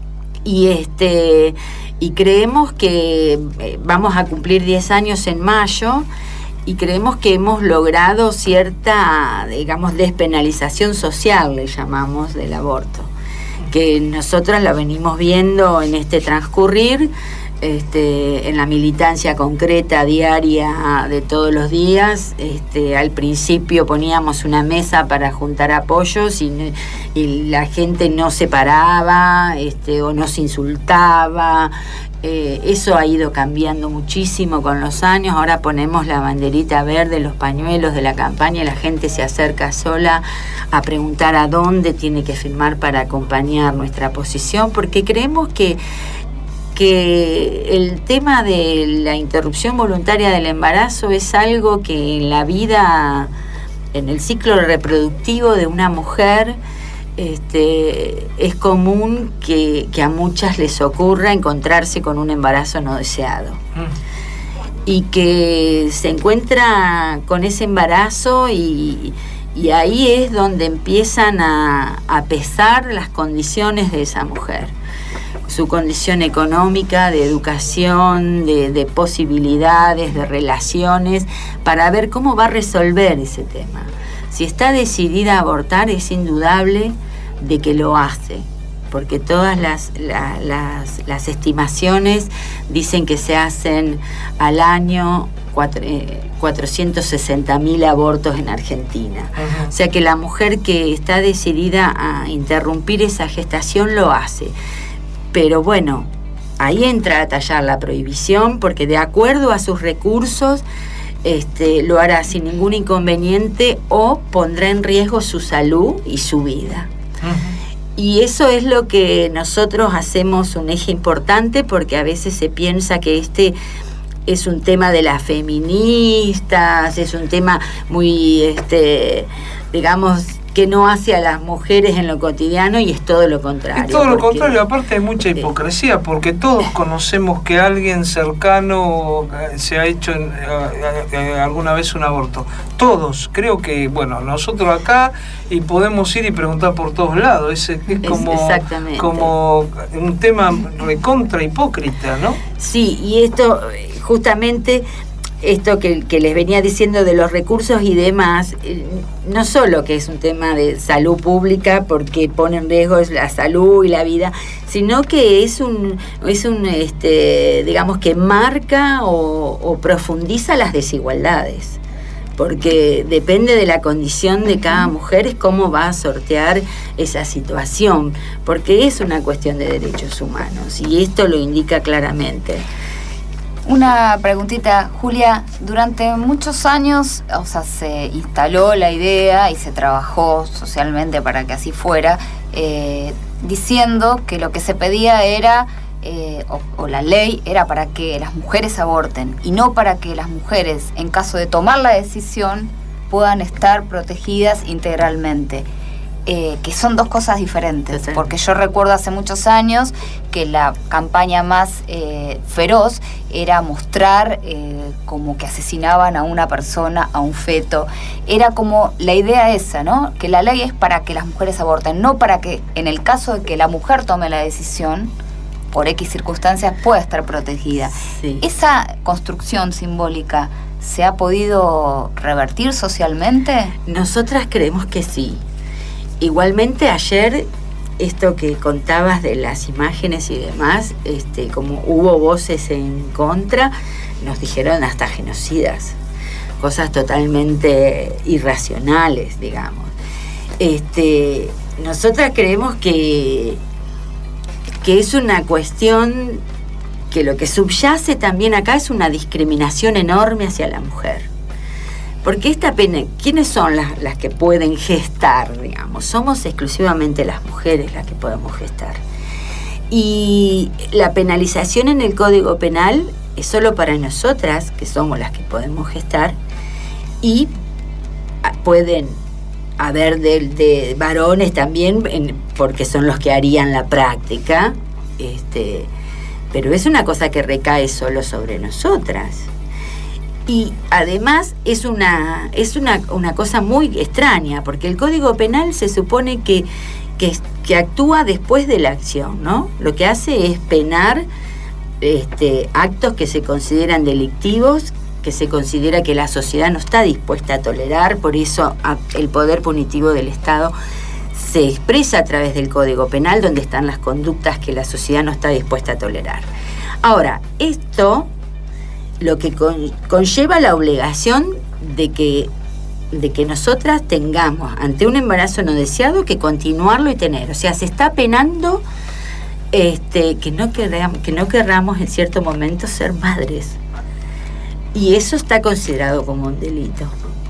Y creemos que vamos a cumplir 10 años en mayo, y creemos que hemos logrado cierta, digamos, despenalización social, le llamamos, del aborto, que nosotros la venimos viendo en este transcurrir, en la militancia concreta diaria de todos los días. Al principio poníamos una mesa para juntar apoyos y la gente no se paraba o nos insultaba. Eso ha ido cambiando muchísimo con los años. Ahora ponemos la banderita verde, los pañuelos de la campaña, y la gente se acerca sola a preguntar a dónde tiene que firmar para acompañar nuestra posición, porque creemos que el tema de la interrupción voluntaria del embarazo es algo que en la vida, en el ciclo reproductivo de una mujer, es común que a muchas les ocurra encontrarse con un embarazo no deseado, y que se encuentra con ese embarazo, y ahí es donde empiezan a pesar las condiciones de esa mujer, su condición económica, de educación, de posibilidades, de relaciones, para ver cómo va a resolver ese tema. Si está decidida a abortar, es indudable de que lo hace, porque todas las estimaciones dicen que se hacen al año 460.000 abortos en Argentina. O sea que la mujer que está decidida a interrumpir esa gestación lo hace. Pero bueno, ahí entra a tallar la prohibición, porque de acuerdo a sus recursos lo hará sin ningún inconveniente, o pondrá en riesgo su salud y su vida. Y eso es lo que nosotros hacemos un eje importante, porque a veces se piensa que es un tema de las feministas, es un tema muy, digamos, que no hace a las mujeres en lo cotidiano, y es todo lo contrario. Es todo lo contrario, aparte hay mucha hipocresía, porque todos conocemos que alguien cercano se ha hecho alguna vez un aborto. Todos, creo que, bueno, nosotros acá, y podemos ir y preguntar por todos lados, es como un tema recontra hipócrita, ¿no? Sí, y esto, justamente, esto que les venía diciendo de los recursos y demás, no solo que es un tema de salud pública porque pone en riesgo la salud y la vida, sino que es un digamos que marca o profundiza las desigualdades, porque depende de la condición de cada mujer es cómo va a sortear esa situación, porque es una cuestión de derechos humanos y esto lo indica claramente. Una preguntita, Julia, durante muchos años, o sea, se instaló la idea y se trabajó socialmente para que así fuera, diciendo que lo que se pedía era, o la ley era para que las mujeres aborten y no para que las mujeres, en caso de tomar la decisión, puedan estar protegidas integralmente. Que son dos cosas diferentes, porque yo recuerdo hace muchos años que la campaña más feroz era mostrar como que asesinaban a una persona, a un feto. Era como la idea esa, ¿no? Que la ley es para que las mujeres aborten, no para que en el caso de que la mujer tome la decisión, por X circunstancias, pueda estar protegida. Sí. Esa construcción simbólica, ¿se ha podido revertir socialmente? Nosotras creemos que sí. Igualmente ayer, esto que contabas de las imágenes y demás, como hubo voces en contra, nos dijeron hasta genocidas, cosas totalmente irracionales, digamos. Nosotras creemos que es una cuestión que lo que subyace también acá es una discriminación enorme hacia la mujer. Porque esta pena, ¿quiénes son las que pueden gestar, digamos? Somos exclusivamente las mujeres las que podemos gestar. Y la penalización en el Código Penal es solo para nosotras, que somos las que podemos gestar, y pueden haber de varones también, porque son los que harían la práctica, pero es una cosa que recae solo sobre nosotras. Y además es una cosa muy extraña, porque el Código Penal se supone que actúa después de la acción, ¿no? Lo que hace es penar actos que se consideran delictivos, que se considera que la sociedad no está dispuesta a tolerar, por eso el poder punitivo del Estado se expresa a través del Código Penal, donde están las conductas que la sociedad no está dispuesta a tolerar. Ahora, esto lo que conlleva la obligación de que nosotras tengamos ante un embarazo no deseado que continuarlo y tener. O sea, se está penando que no querramos en cierto momento ser madres. Y eso está considerado como un delito.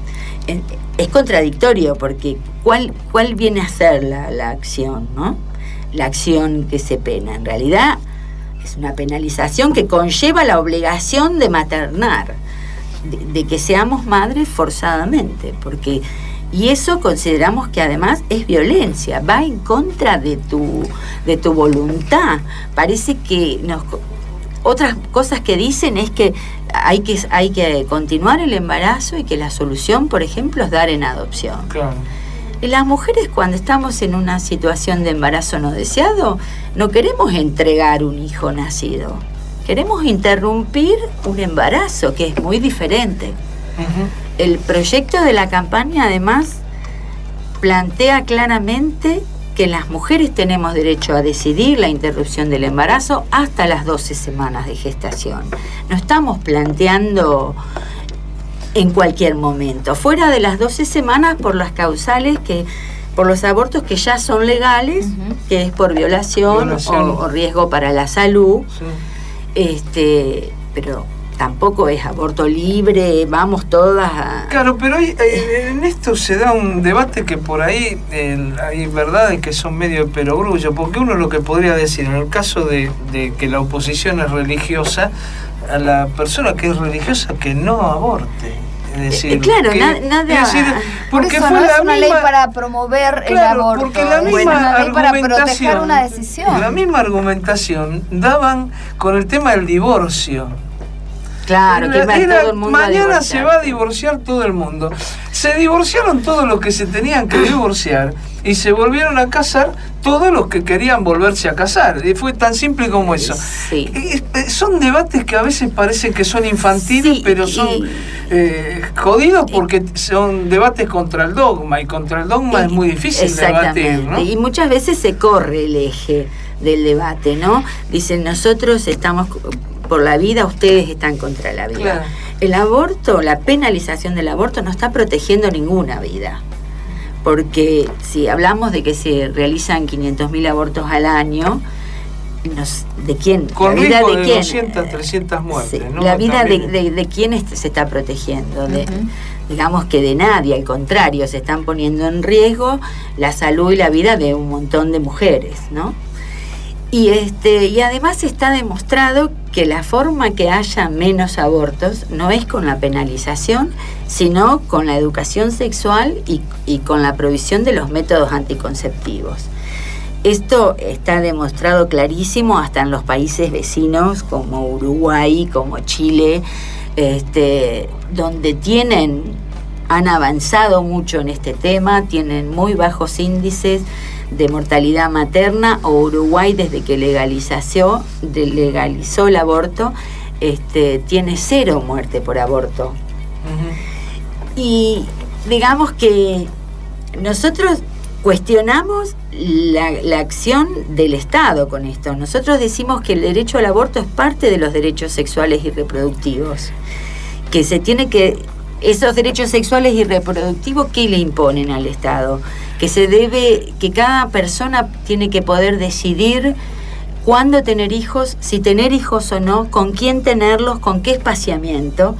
Es contradictorio porque ¿cuál viene a ser la acción, ¿no? La acción que se pena. En realidad es una penalización que conlleva la obligación de maternar, de que seamos madres forzadamente, y eso consideramos que además es violencia, va en contra de tu voluntad. Parece que otras cosas que dicen es que hay que continuar el embarazo y que la solución, por ejemplo, es dar en adopción. Claro. Y las mujeres, cuando estamos en una situación de embarazo no deseado, no queremos entregar un hijo nacido. Queremos interrumpir un embarazo, que es muy diferente. Uh-huh. El proyecto de la campaña, además, plantea claramente que las mujeres tenemos derecho a decidir la interrupción del embarazo hasta las 12 semanas de gestación. No estamos planteando en cualquier momento, fuera de las 12 semanas por las causales por los abortos que ya son legales, uh-huh, que es por violación. O riesgo para la salud, sí. Pero tampoco es aborto libre, vamos todas a... Claro, pero en esto se da un debate que por ahí hay verdades que son medio de perogrullo, porque uno lo que podría decir, en el caso de que la oposición es religiosa, a la persona que es religiosa que no aborte. Es decir, claro, nada. Es decir, porque eso fue no es una ley para promover el aborto, porque la misma es una ley para proteger una decisión. La misma argumentación daban con el tema del divorcio. Claro, que todo el mundo mañana se va a divorciar todo el mundo. Se divorciaron todos los que se tenían que divorciar y se volvieron a casar todos los que querían volverse a casar. Y fue tan simple como eso. Sí. Son debates que a veces parecen que son infantiles, pero son jodidos porque son debates contra el dogma, y contra el dogma es muy difícil debatir, ¿no? Y muchas veces se corre el eje del debate, ¿no? Dicen, nosotros estamos por la vida, ustedes están contra la vida. Claro. El aborto, la penalización del aborto no está protegiendo ninguna vida. Porque si hablamos de que se realizan 500.000 abortos al año, ¿de quién? Con riesgo de 200, 300 muertes, sí, ¿no? La vida de quién se está protegiendo, digamos que de nadie, al contrario, se están poniendo en riesgo la salud y la vida de un montón de mujeres, ¿no? Y además está demostrado que la forma que haya menos abortos no es con la penalización, sino con la educación sexual y con la provisión de los métodos anticonceptivos. Esto está demostrado clarísimo hasta en los países vecinos como Uruguay, como Chile, donde han avanzado mucho en este tema, tienen muy bajos índices de mortalidad materna, o Uruguay desde que legalizó el aborto, tiene 0 muerte por aborto. Uh-huh. Y digamos que nosotros cuestionamos la acción del Estado con esto. Nosotros decimos que el derecho al aborto es parte de los derechos sexuales y reproductivos, que se tiene que... Esos derechos sexuales y reproductivos, ¿qué le imponen al Estado? Que cada persona tiene que poder decidir cuándo tener hijos, si tener hijos o no, con quién tenerlos, con qué espaciamiento.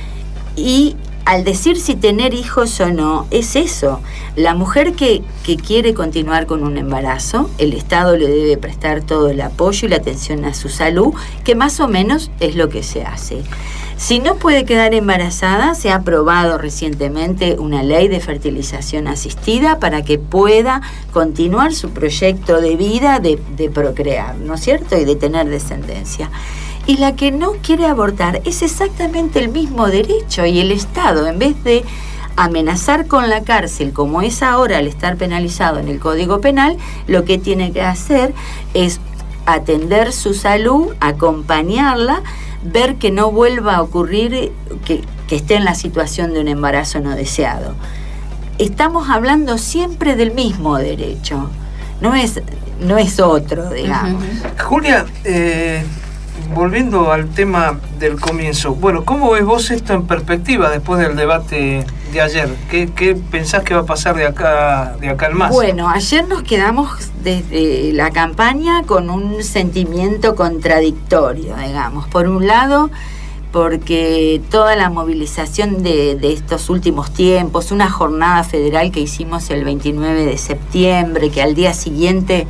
Y al decir si tener hijos o no, es eso. La mujer que quiere continuar con un embarazo, el Estado le debe prestar todo el apoyo y la atención a su salud, que más o menos es lo que se hace. Si no puede quedar embarazada, se ha aprobado recientemente una ley de fertilización asistida para que pueda continuar su proyecto de vida de procrear, ¿no es cierto? Y de tener descendencia. Y la que no quiere abortar es exactamente el mismo derecho, y el Estado, en vez de amenazar con la cárcel, como es ahora al estar penalizado en el Código Penal, lo que tiene que hacer es atender su salud, acompañarla, ver que no vuelva a ocurrir que esté en la situación de un embarazo no deseado. Estamos hablando siempre del mismo derecho, no es otro, digamos. Julia, volviendo al tema del comienzo, bueno, ¿cómo ves vos esto en perspectiva después del debate de ayer? ¿Qué pensás que va a pasar de acá al más? Bueno, ayer nos quedamos desde la campaña con un sentimiento contradictorio, digamos. Por un lado, porque toda la movilización de estos últimos tiempos, una jornada federal que hicimos el 29 de septiembre, que al día siguiente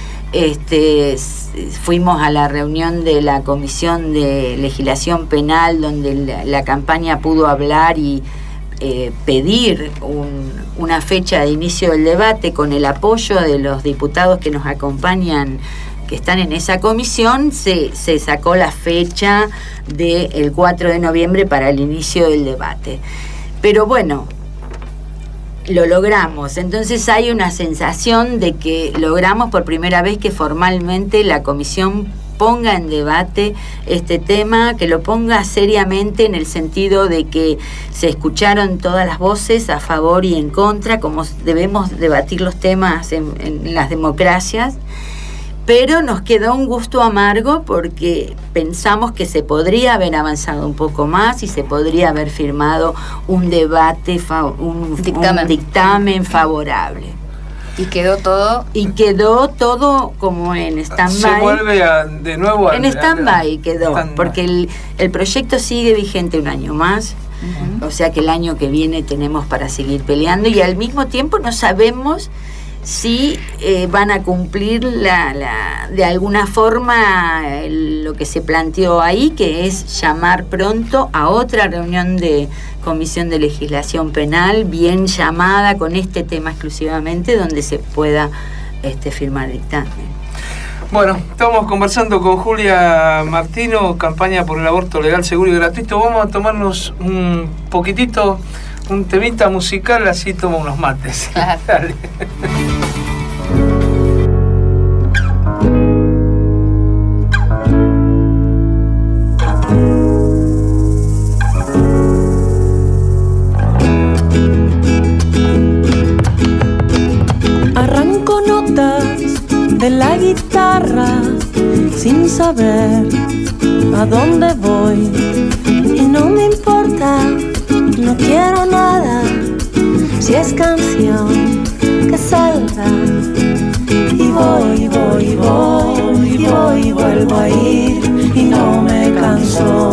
fuimos a la reunión de la Comisión de Legislación Penal, donde la campaña pudo hablar y pedir una fecha de inicio del debate con el apoyo de los diputados que nos acompañan, que están en esa comisión. Se sacó la fecha del 4 de noviembre para el inicio del debate. Pero bueno, lo logramos. Entonces hay una sensación de que logramos por primera vez que formalmente la comisión ponga en debate este tema, que lo ponga seriamente en el sentido de que se escucharon todas las voces a favor y en contra, como debemos debatir los temas en las democracias. Pero nos quedó un gusto amargo porque pensamos que se podría haber avanzado un poco más y se podría haber firmado un debate, un dictamen favorable. Y quedó todo como en stand-by. Se vuelve de nuevo en stand-by quedó, porque el proyecto sigue vigente un año más. Uh-huh. O sea que el año que viene tenemos para seguir peleando, y al mismo tiempo no sabemos sí van a cumplir de alguna forma lo que se planteó ahí, que es llamar pronto a otra reunión de Comisión de Legislación Penal, bien llamada con este tema exclusivamente, donde se pueda firmar dictamen. Bueno, estamos conversando con Julia Martino, campaña por el aborto legal, seguro y gratuito. Vamos a tomarnos un poquitito, un temita musical, así tomo unos mates. Dale. Arranco notas de la guitarra sin saber a dónde voy, y no me importa, no quiero nada, si es canción que salga, y voy, voy, voy, y voy, y vuelvo a ir, y no me canso.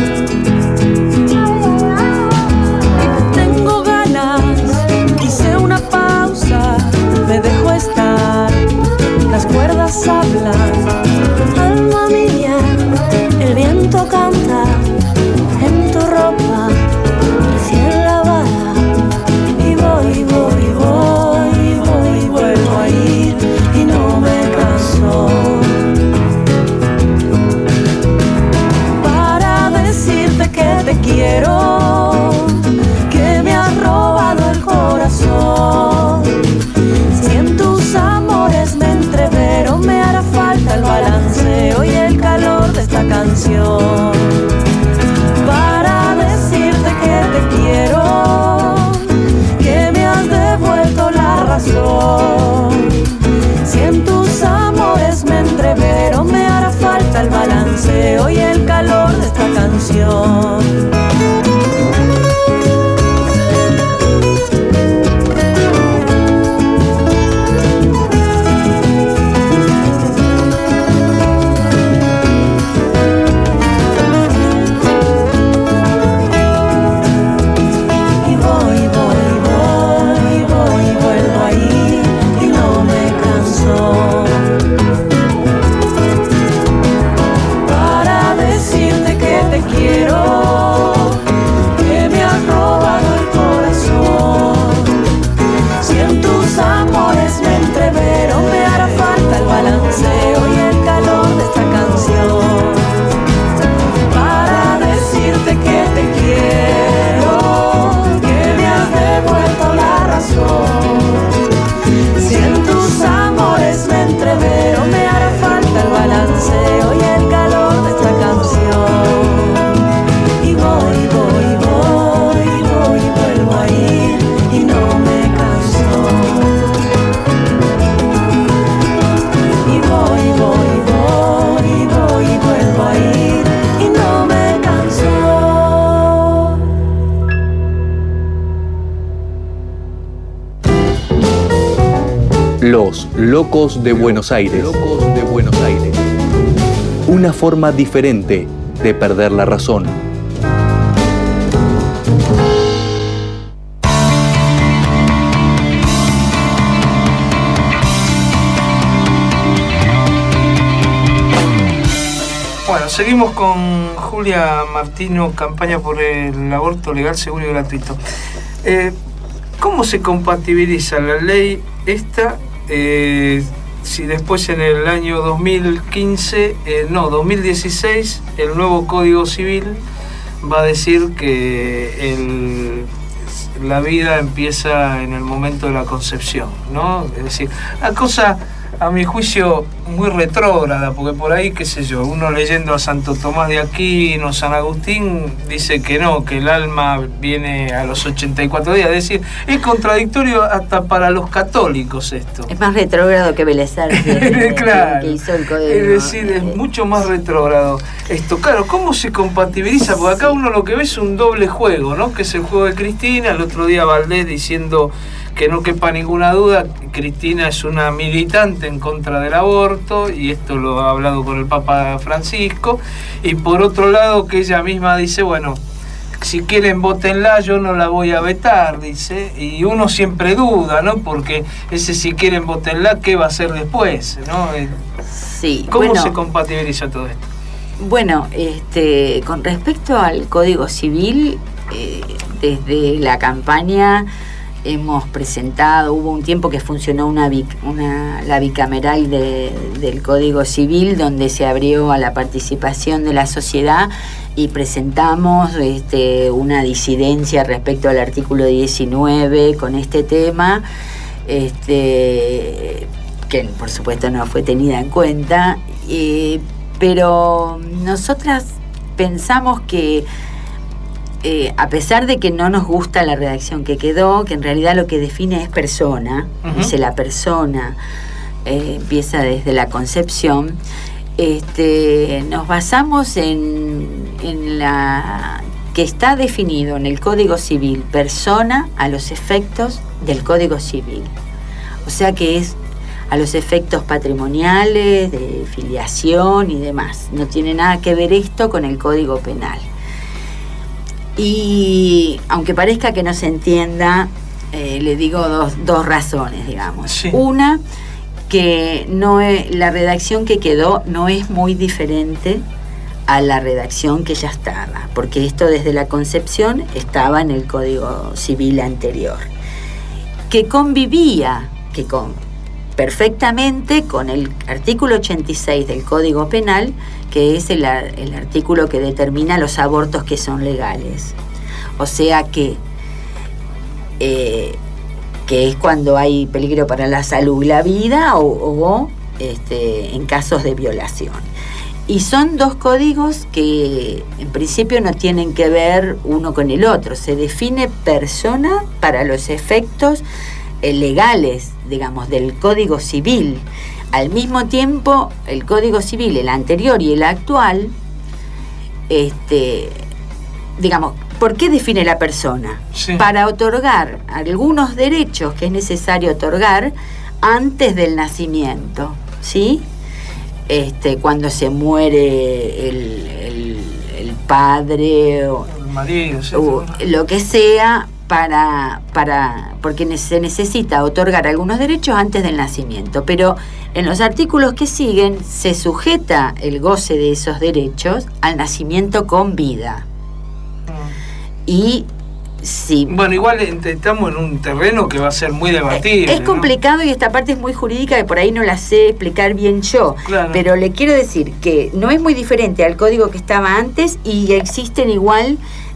Tengo ganas, hice una pausa, me dejo estar, las cuerdas hablan, alma mía, el viento canta en tu ropa recién lavada, y voy, voy, voy, voy, vuelvo a ir, y no me canso. Para decirte que te quiero, que me has robado el corazón, si en tus amores me entrevero, me hará falta el balanceo y el calor de esta canción. Para decirte que te quiero, que me has devuelto la razón, si en tus amores me entrevero, me hará falta el balanceo y el calor de esta canción. Los Locos de Buenos Aires. Locos de Buenos Aires. Una forma diferente de perder la razón. Bueno, seguimos con Julia Martino, campaña por el aborto legal, seguro y gratuito. ¿Cómo se compatibiliza la ley esta si después en el año 2016, el nuevo Código Civil va a decir que la vida empieza en el momento de la concepción, ¿no? Es decir, la cosa, a mi juicio, muy retrógrada, porque por ahí, qué sé yo, uno leyendo a Santo Tomás de Aquino, San Agustín, dice que no, que el alma viene a los 84 días. Es decir, es contradictorio hasta para los católicos esto. Es más retrógrado que Vélez Sarsfield, claro, que hizo el código. Es decir, es mucho más retrógrado. Esto, claro, ¿cómo se compatibiliza? Porque acá uno lo que ve es un doble juego, ¿no? Que es el juego de Cristina, el otro día Valdés diciendo que no quepa ninguna duda, Cristina es una militante en contra del aborto, y esto lo ha hablado con el Papa Francisco, y por otro lado que ella misma dice, bueno, si quieren vótenla, yo no la voy a vetar, dice, y uno siempre duda, ¿no? Porque ese si quieren vótenla, ¿qué va a hacer después? ¿No? Sí. ¿Cómo se compatibiliza todo esto? Bueno, con respecto al Código Civil, desde la campaña hemos presentado, hubo un tiempo que funcionó la bicameral del Código Civil, donde se abrió a la participación de la sociedad y presentamos una disidencia respecto al artículo 19 con este tema, que por supuesto no fue tenida en cuenta, pero nosotras pensamos que a pesar de que no nos gusta la redacción que quedó, que en realidad lo que define es persona, dice la persona, empieza desde la concepción, nos basamos en la que está definido en el Código Civil, persona a los efectos del Código Civil. O sea que es a los efectos patrimoniales, de filiación y demás. No tiene nada que ver esto con el Código Penal. Y aunque parezca que no se entienda, le digo dos razones, digamos. Sí. Una, que la redacción que quedó no es muy diferente a la redacción que ya estaba, porque esto desde la concepción estaba en el Código Civil anterior, que convivía perfectamente con el artículo 86 del Código Penal, que es el artículo que determina los abortos que son legales. O sea que es cuando hay peligro para la salud y la vida o en casos de violación. Y son dos códigos que en principio no tienen que ver uno con el otro. Se define persona para los efectos legales, digamos, del Código Civil. Al mismo tiempo, el Código Civil, el anterior y el actual, digamos, ¿por qué define la persona? Sí. Para otorgar algunos derechos que es necesario otorgar antes del nacimiento, ¿sí? Cuando se muere el padre o el marido, o lo que sea, porque se necesita otorgar algunos derechos antes del nacimiento, pero en los artículos que siguen se sujeta el goce de esos derechos al nacimiento con vida. Y sí. Bueno, igual estamos en un terreno que va a ser muy debatible. Es complicado, ¿no? Y esta parte es muy jurídica que por ahí no la sé explicar bien yo. Claro. Pero le quiero decir que no es muy diferente al código que estaba antes y existen igual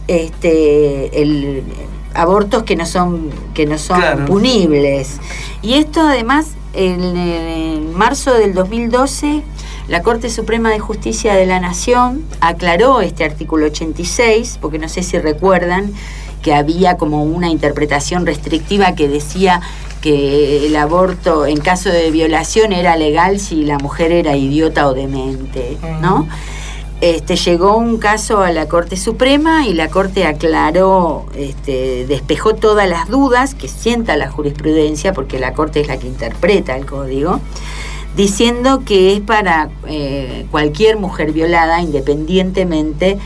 abortos que no son claro, punibles. Y esto además en marzo del 2012 la Corte Suprema de Justicia de la Nación aclaró este artículo 86, porque no sé si recuerdan que había como una interpretación restrictiva que decía que el aborto en caso de violación era legal si la mujer era idiota o demente, ¿no? Llegó un caso a la Corte Suprema y la Corte aclaró, despejó todas las dudas que sienta la jurisprudencia, porque la Corte es la que interpreta el código, diciendo que es para cualquier mujer violada, independientemente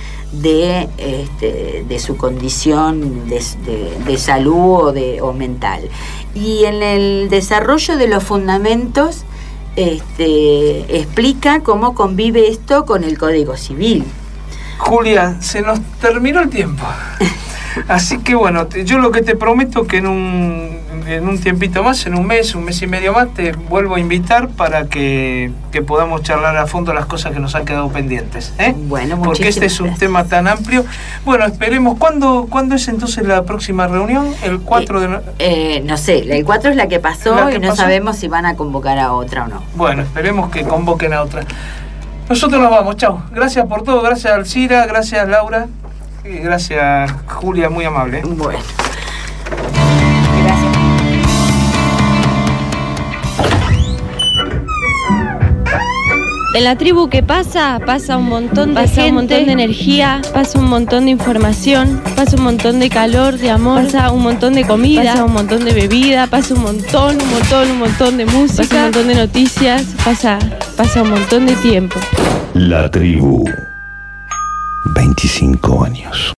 de su condición de salud o mental. Y en el desarrollo de los fundamentos explica cómo convive esto con el Código Civil. Julia, se nos terminó el tiempo. Así que bueno, yo lo que te prometo que en un tiempito más, en un mes y medio más, te vuelvo a invitar para que podamos charlar a fondo las cosas que nos han quedado pendientes, ¿eh? Bueno, porque este es un tema tan amplio. Bueno, esperemos. ¿Cuándo es entonces la próxima reunión? ¿El 4 de...? No sé, el 4 es la que pasó y no sabemos si van a convocar a otra o no. Bueno, esperemos que convoquen a otra. Nosotros nos vamos, chao. Gracias por todo, gracias Alcira, gracias Laura. Gracias, Julia, muy amable. Bueno. Gracias. En la tribu que pasa un montón de gente, un montón de energía, pasa un montón de información, pasa un montón de calor, de amor, pasa un montón de comida, pasa un montón de bebida, pasa un montón de música, pasa un montón de noticias, pasa un montón de tiempo. La tribu. 25 años.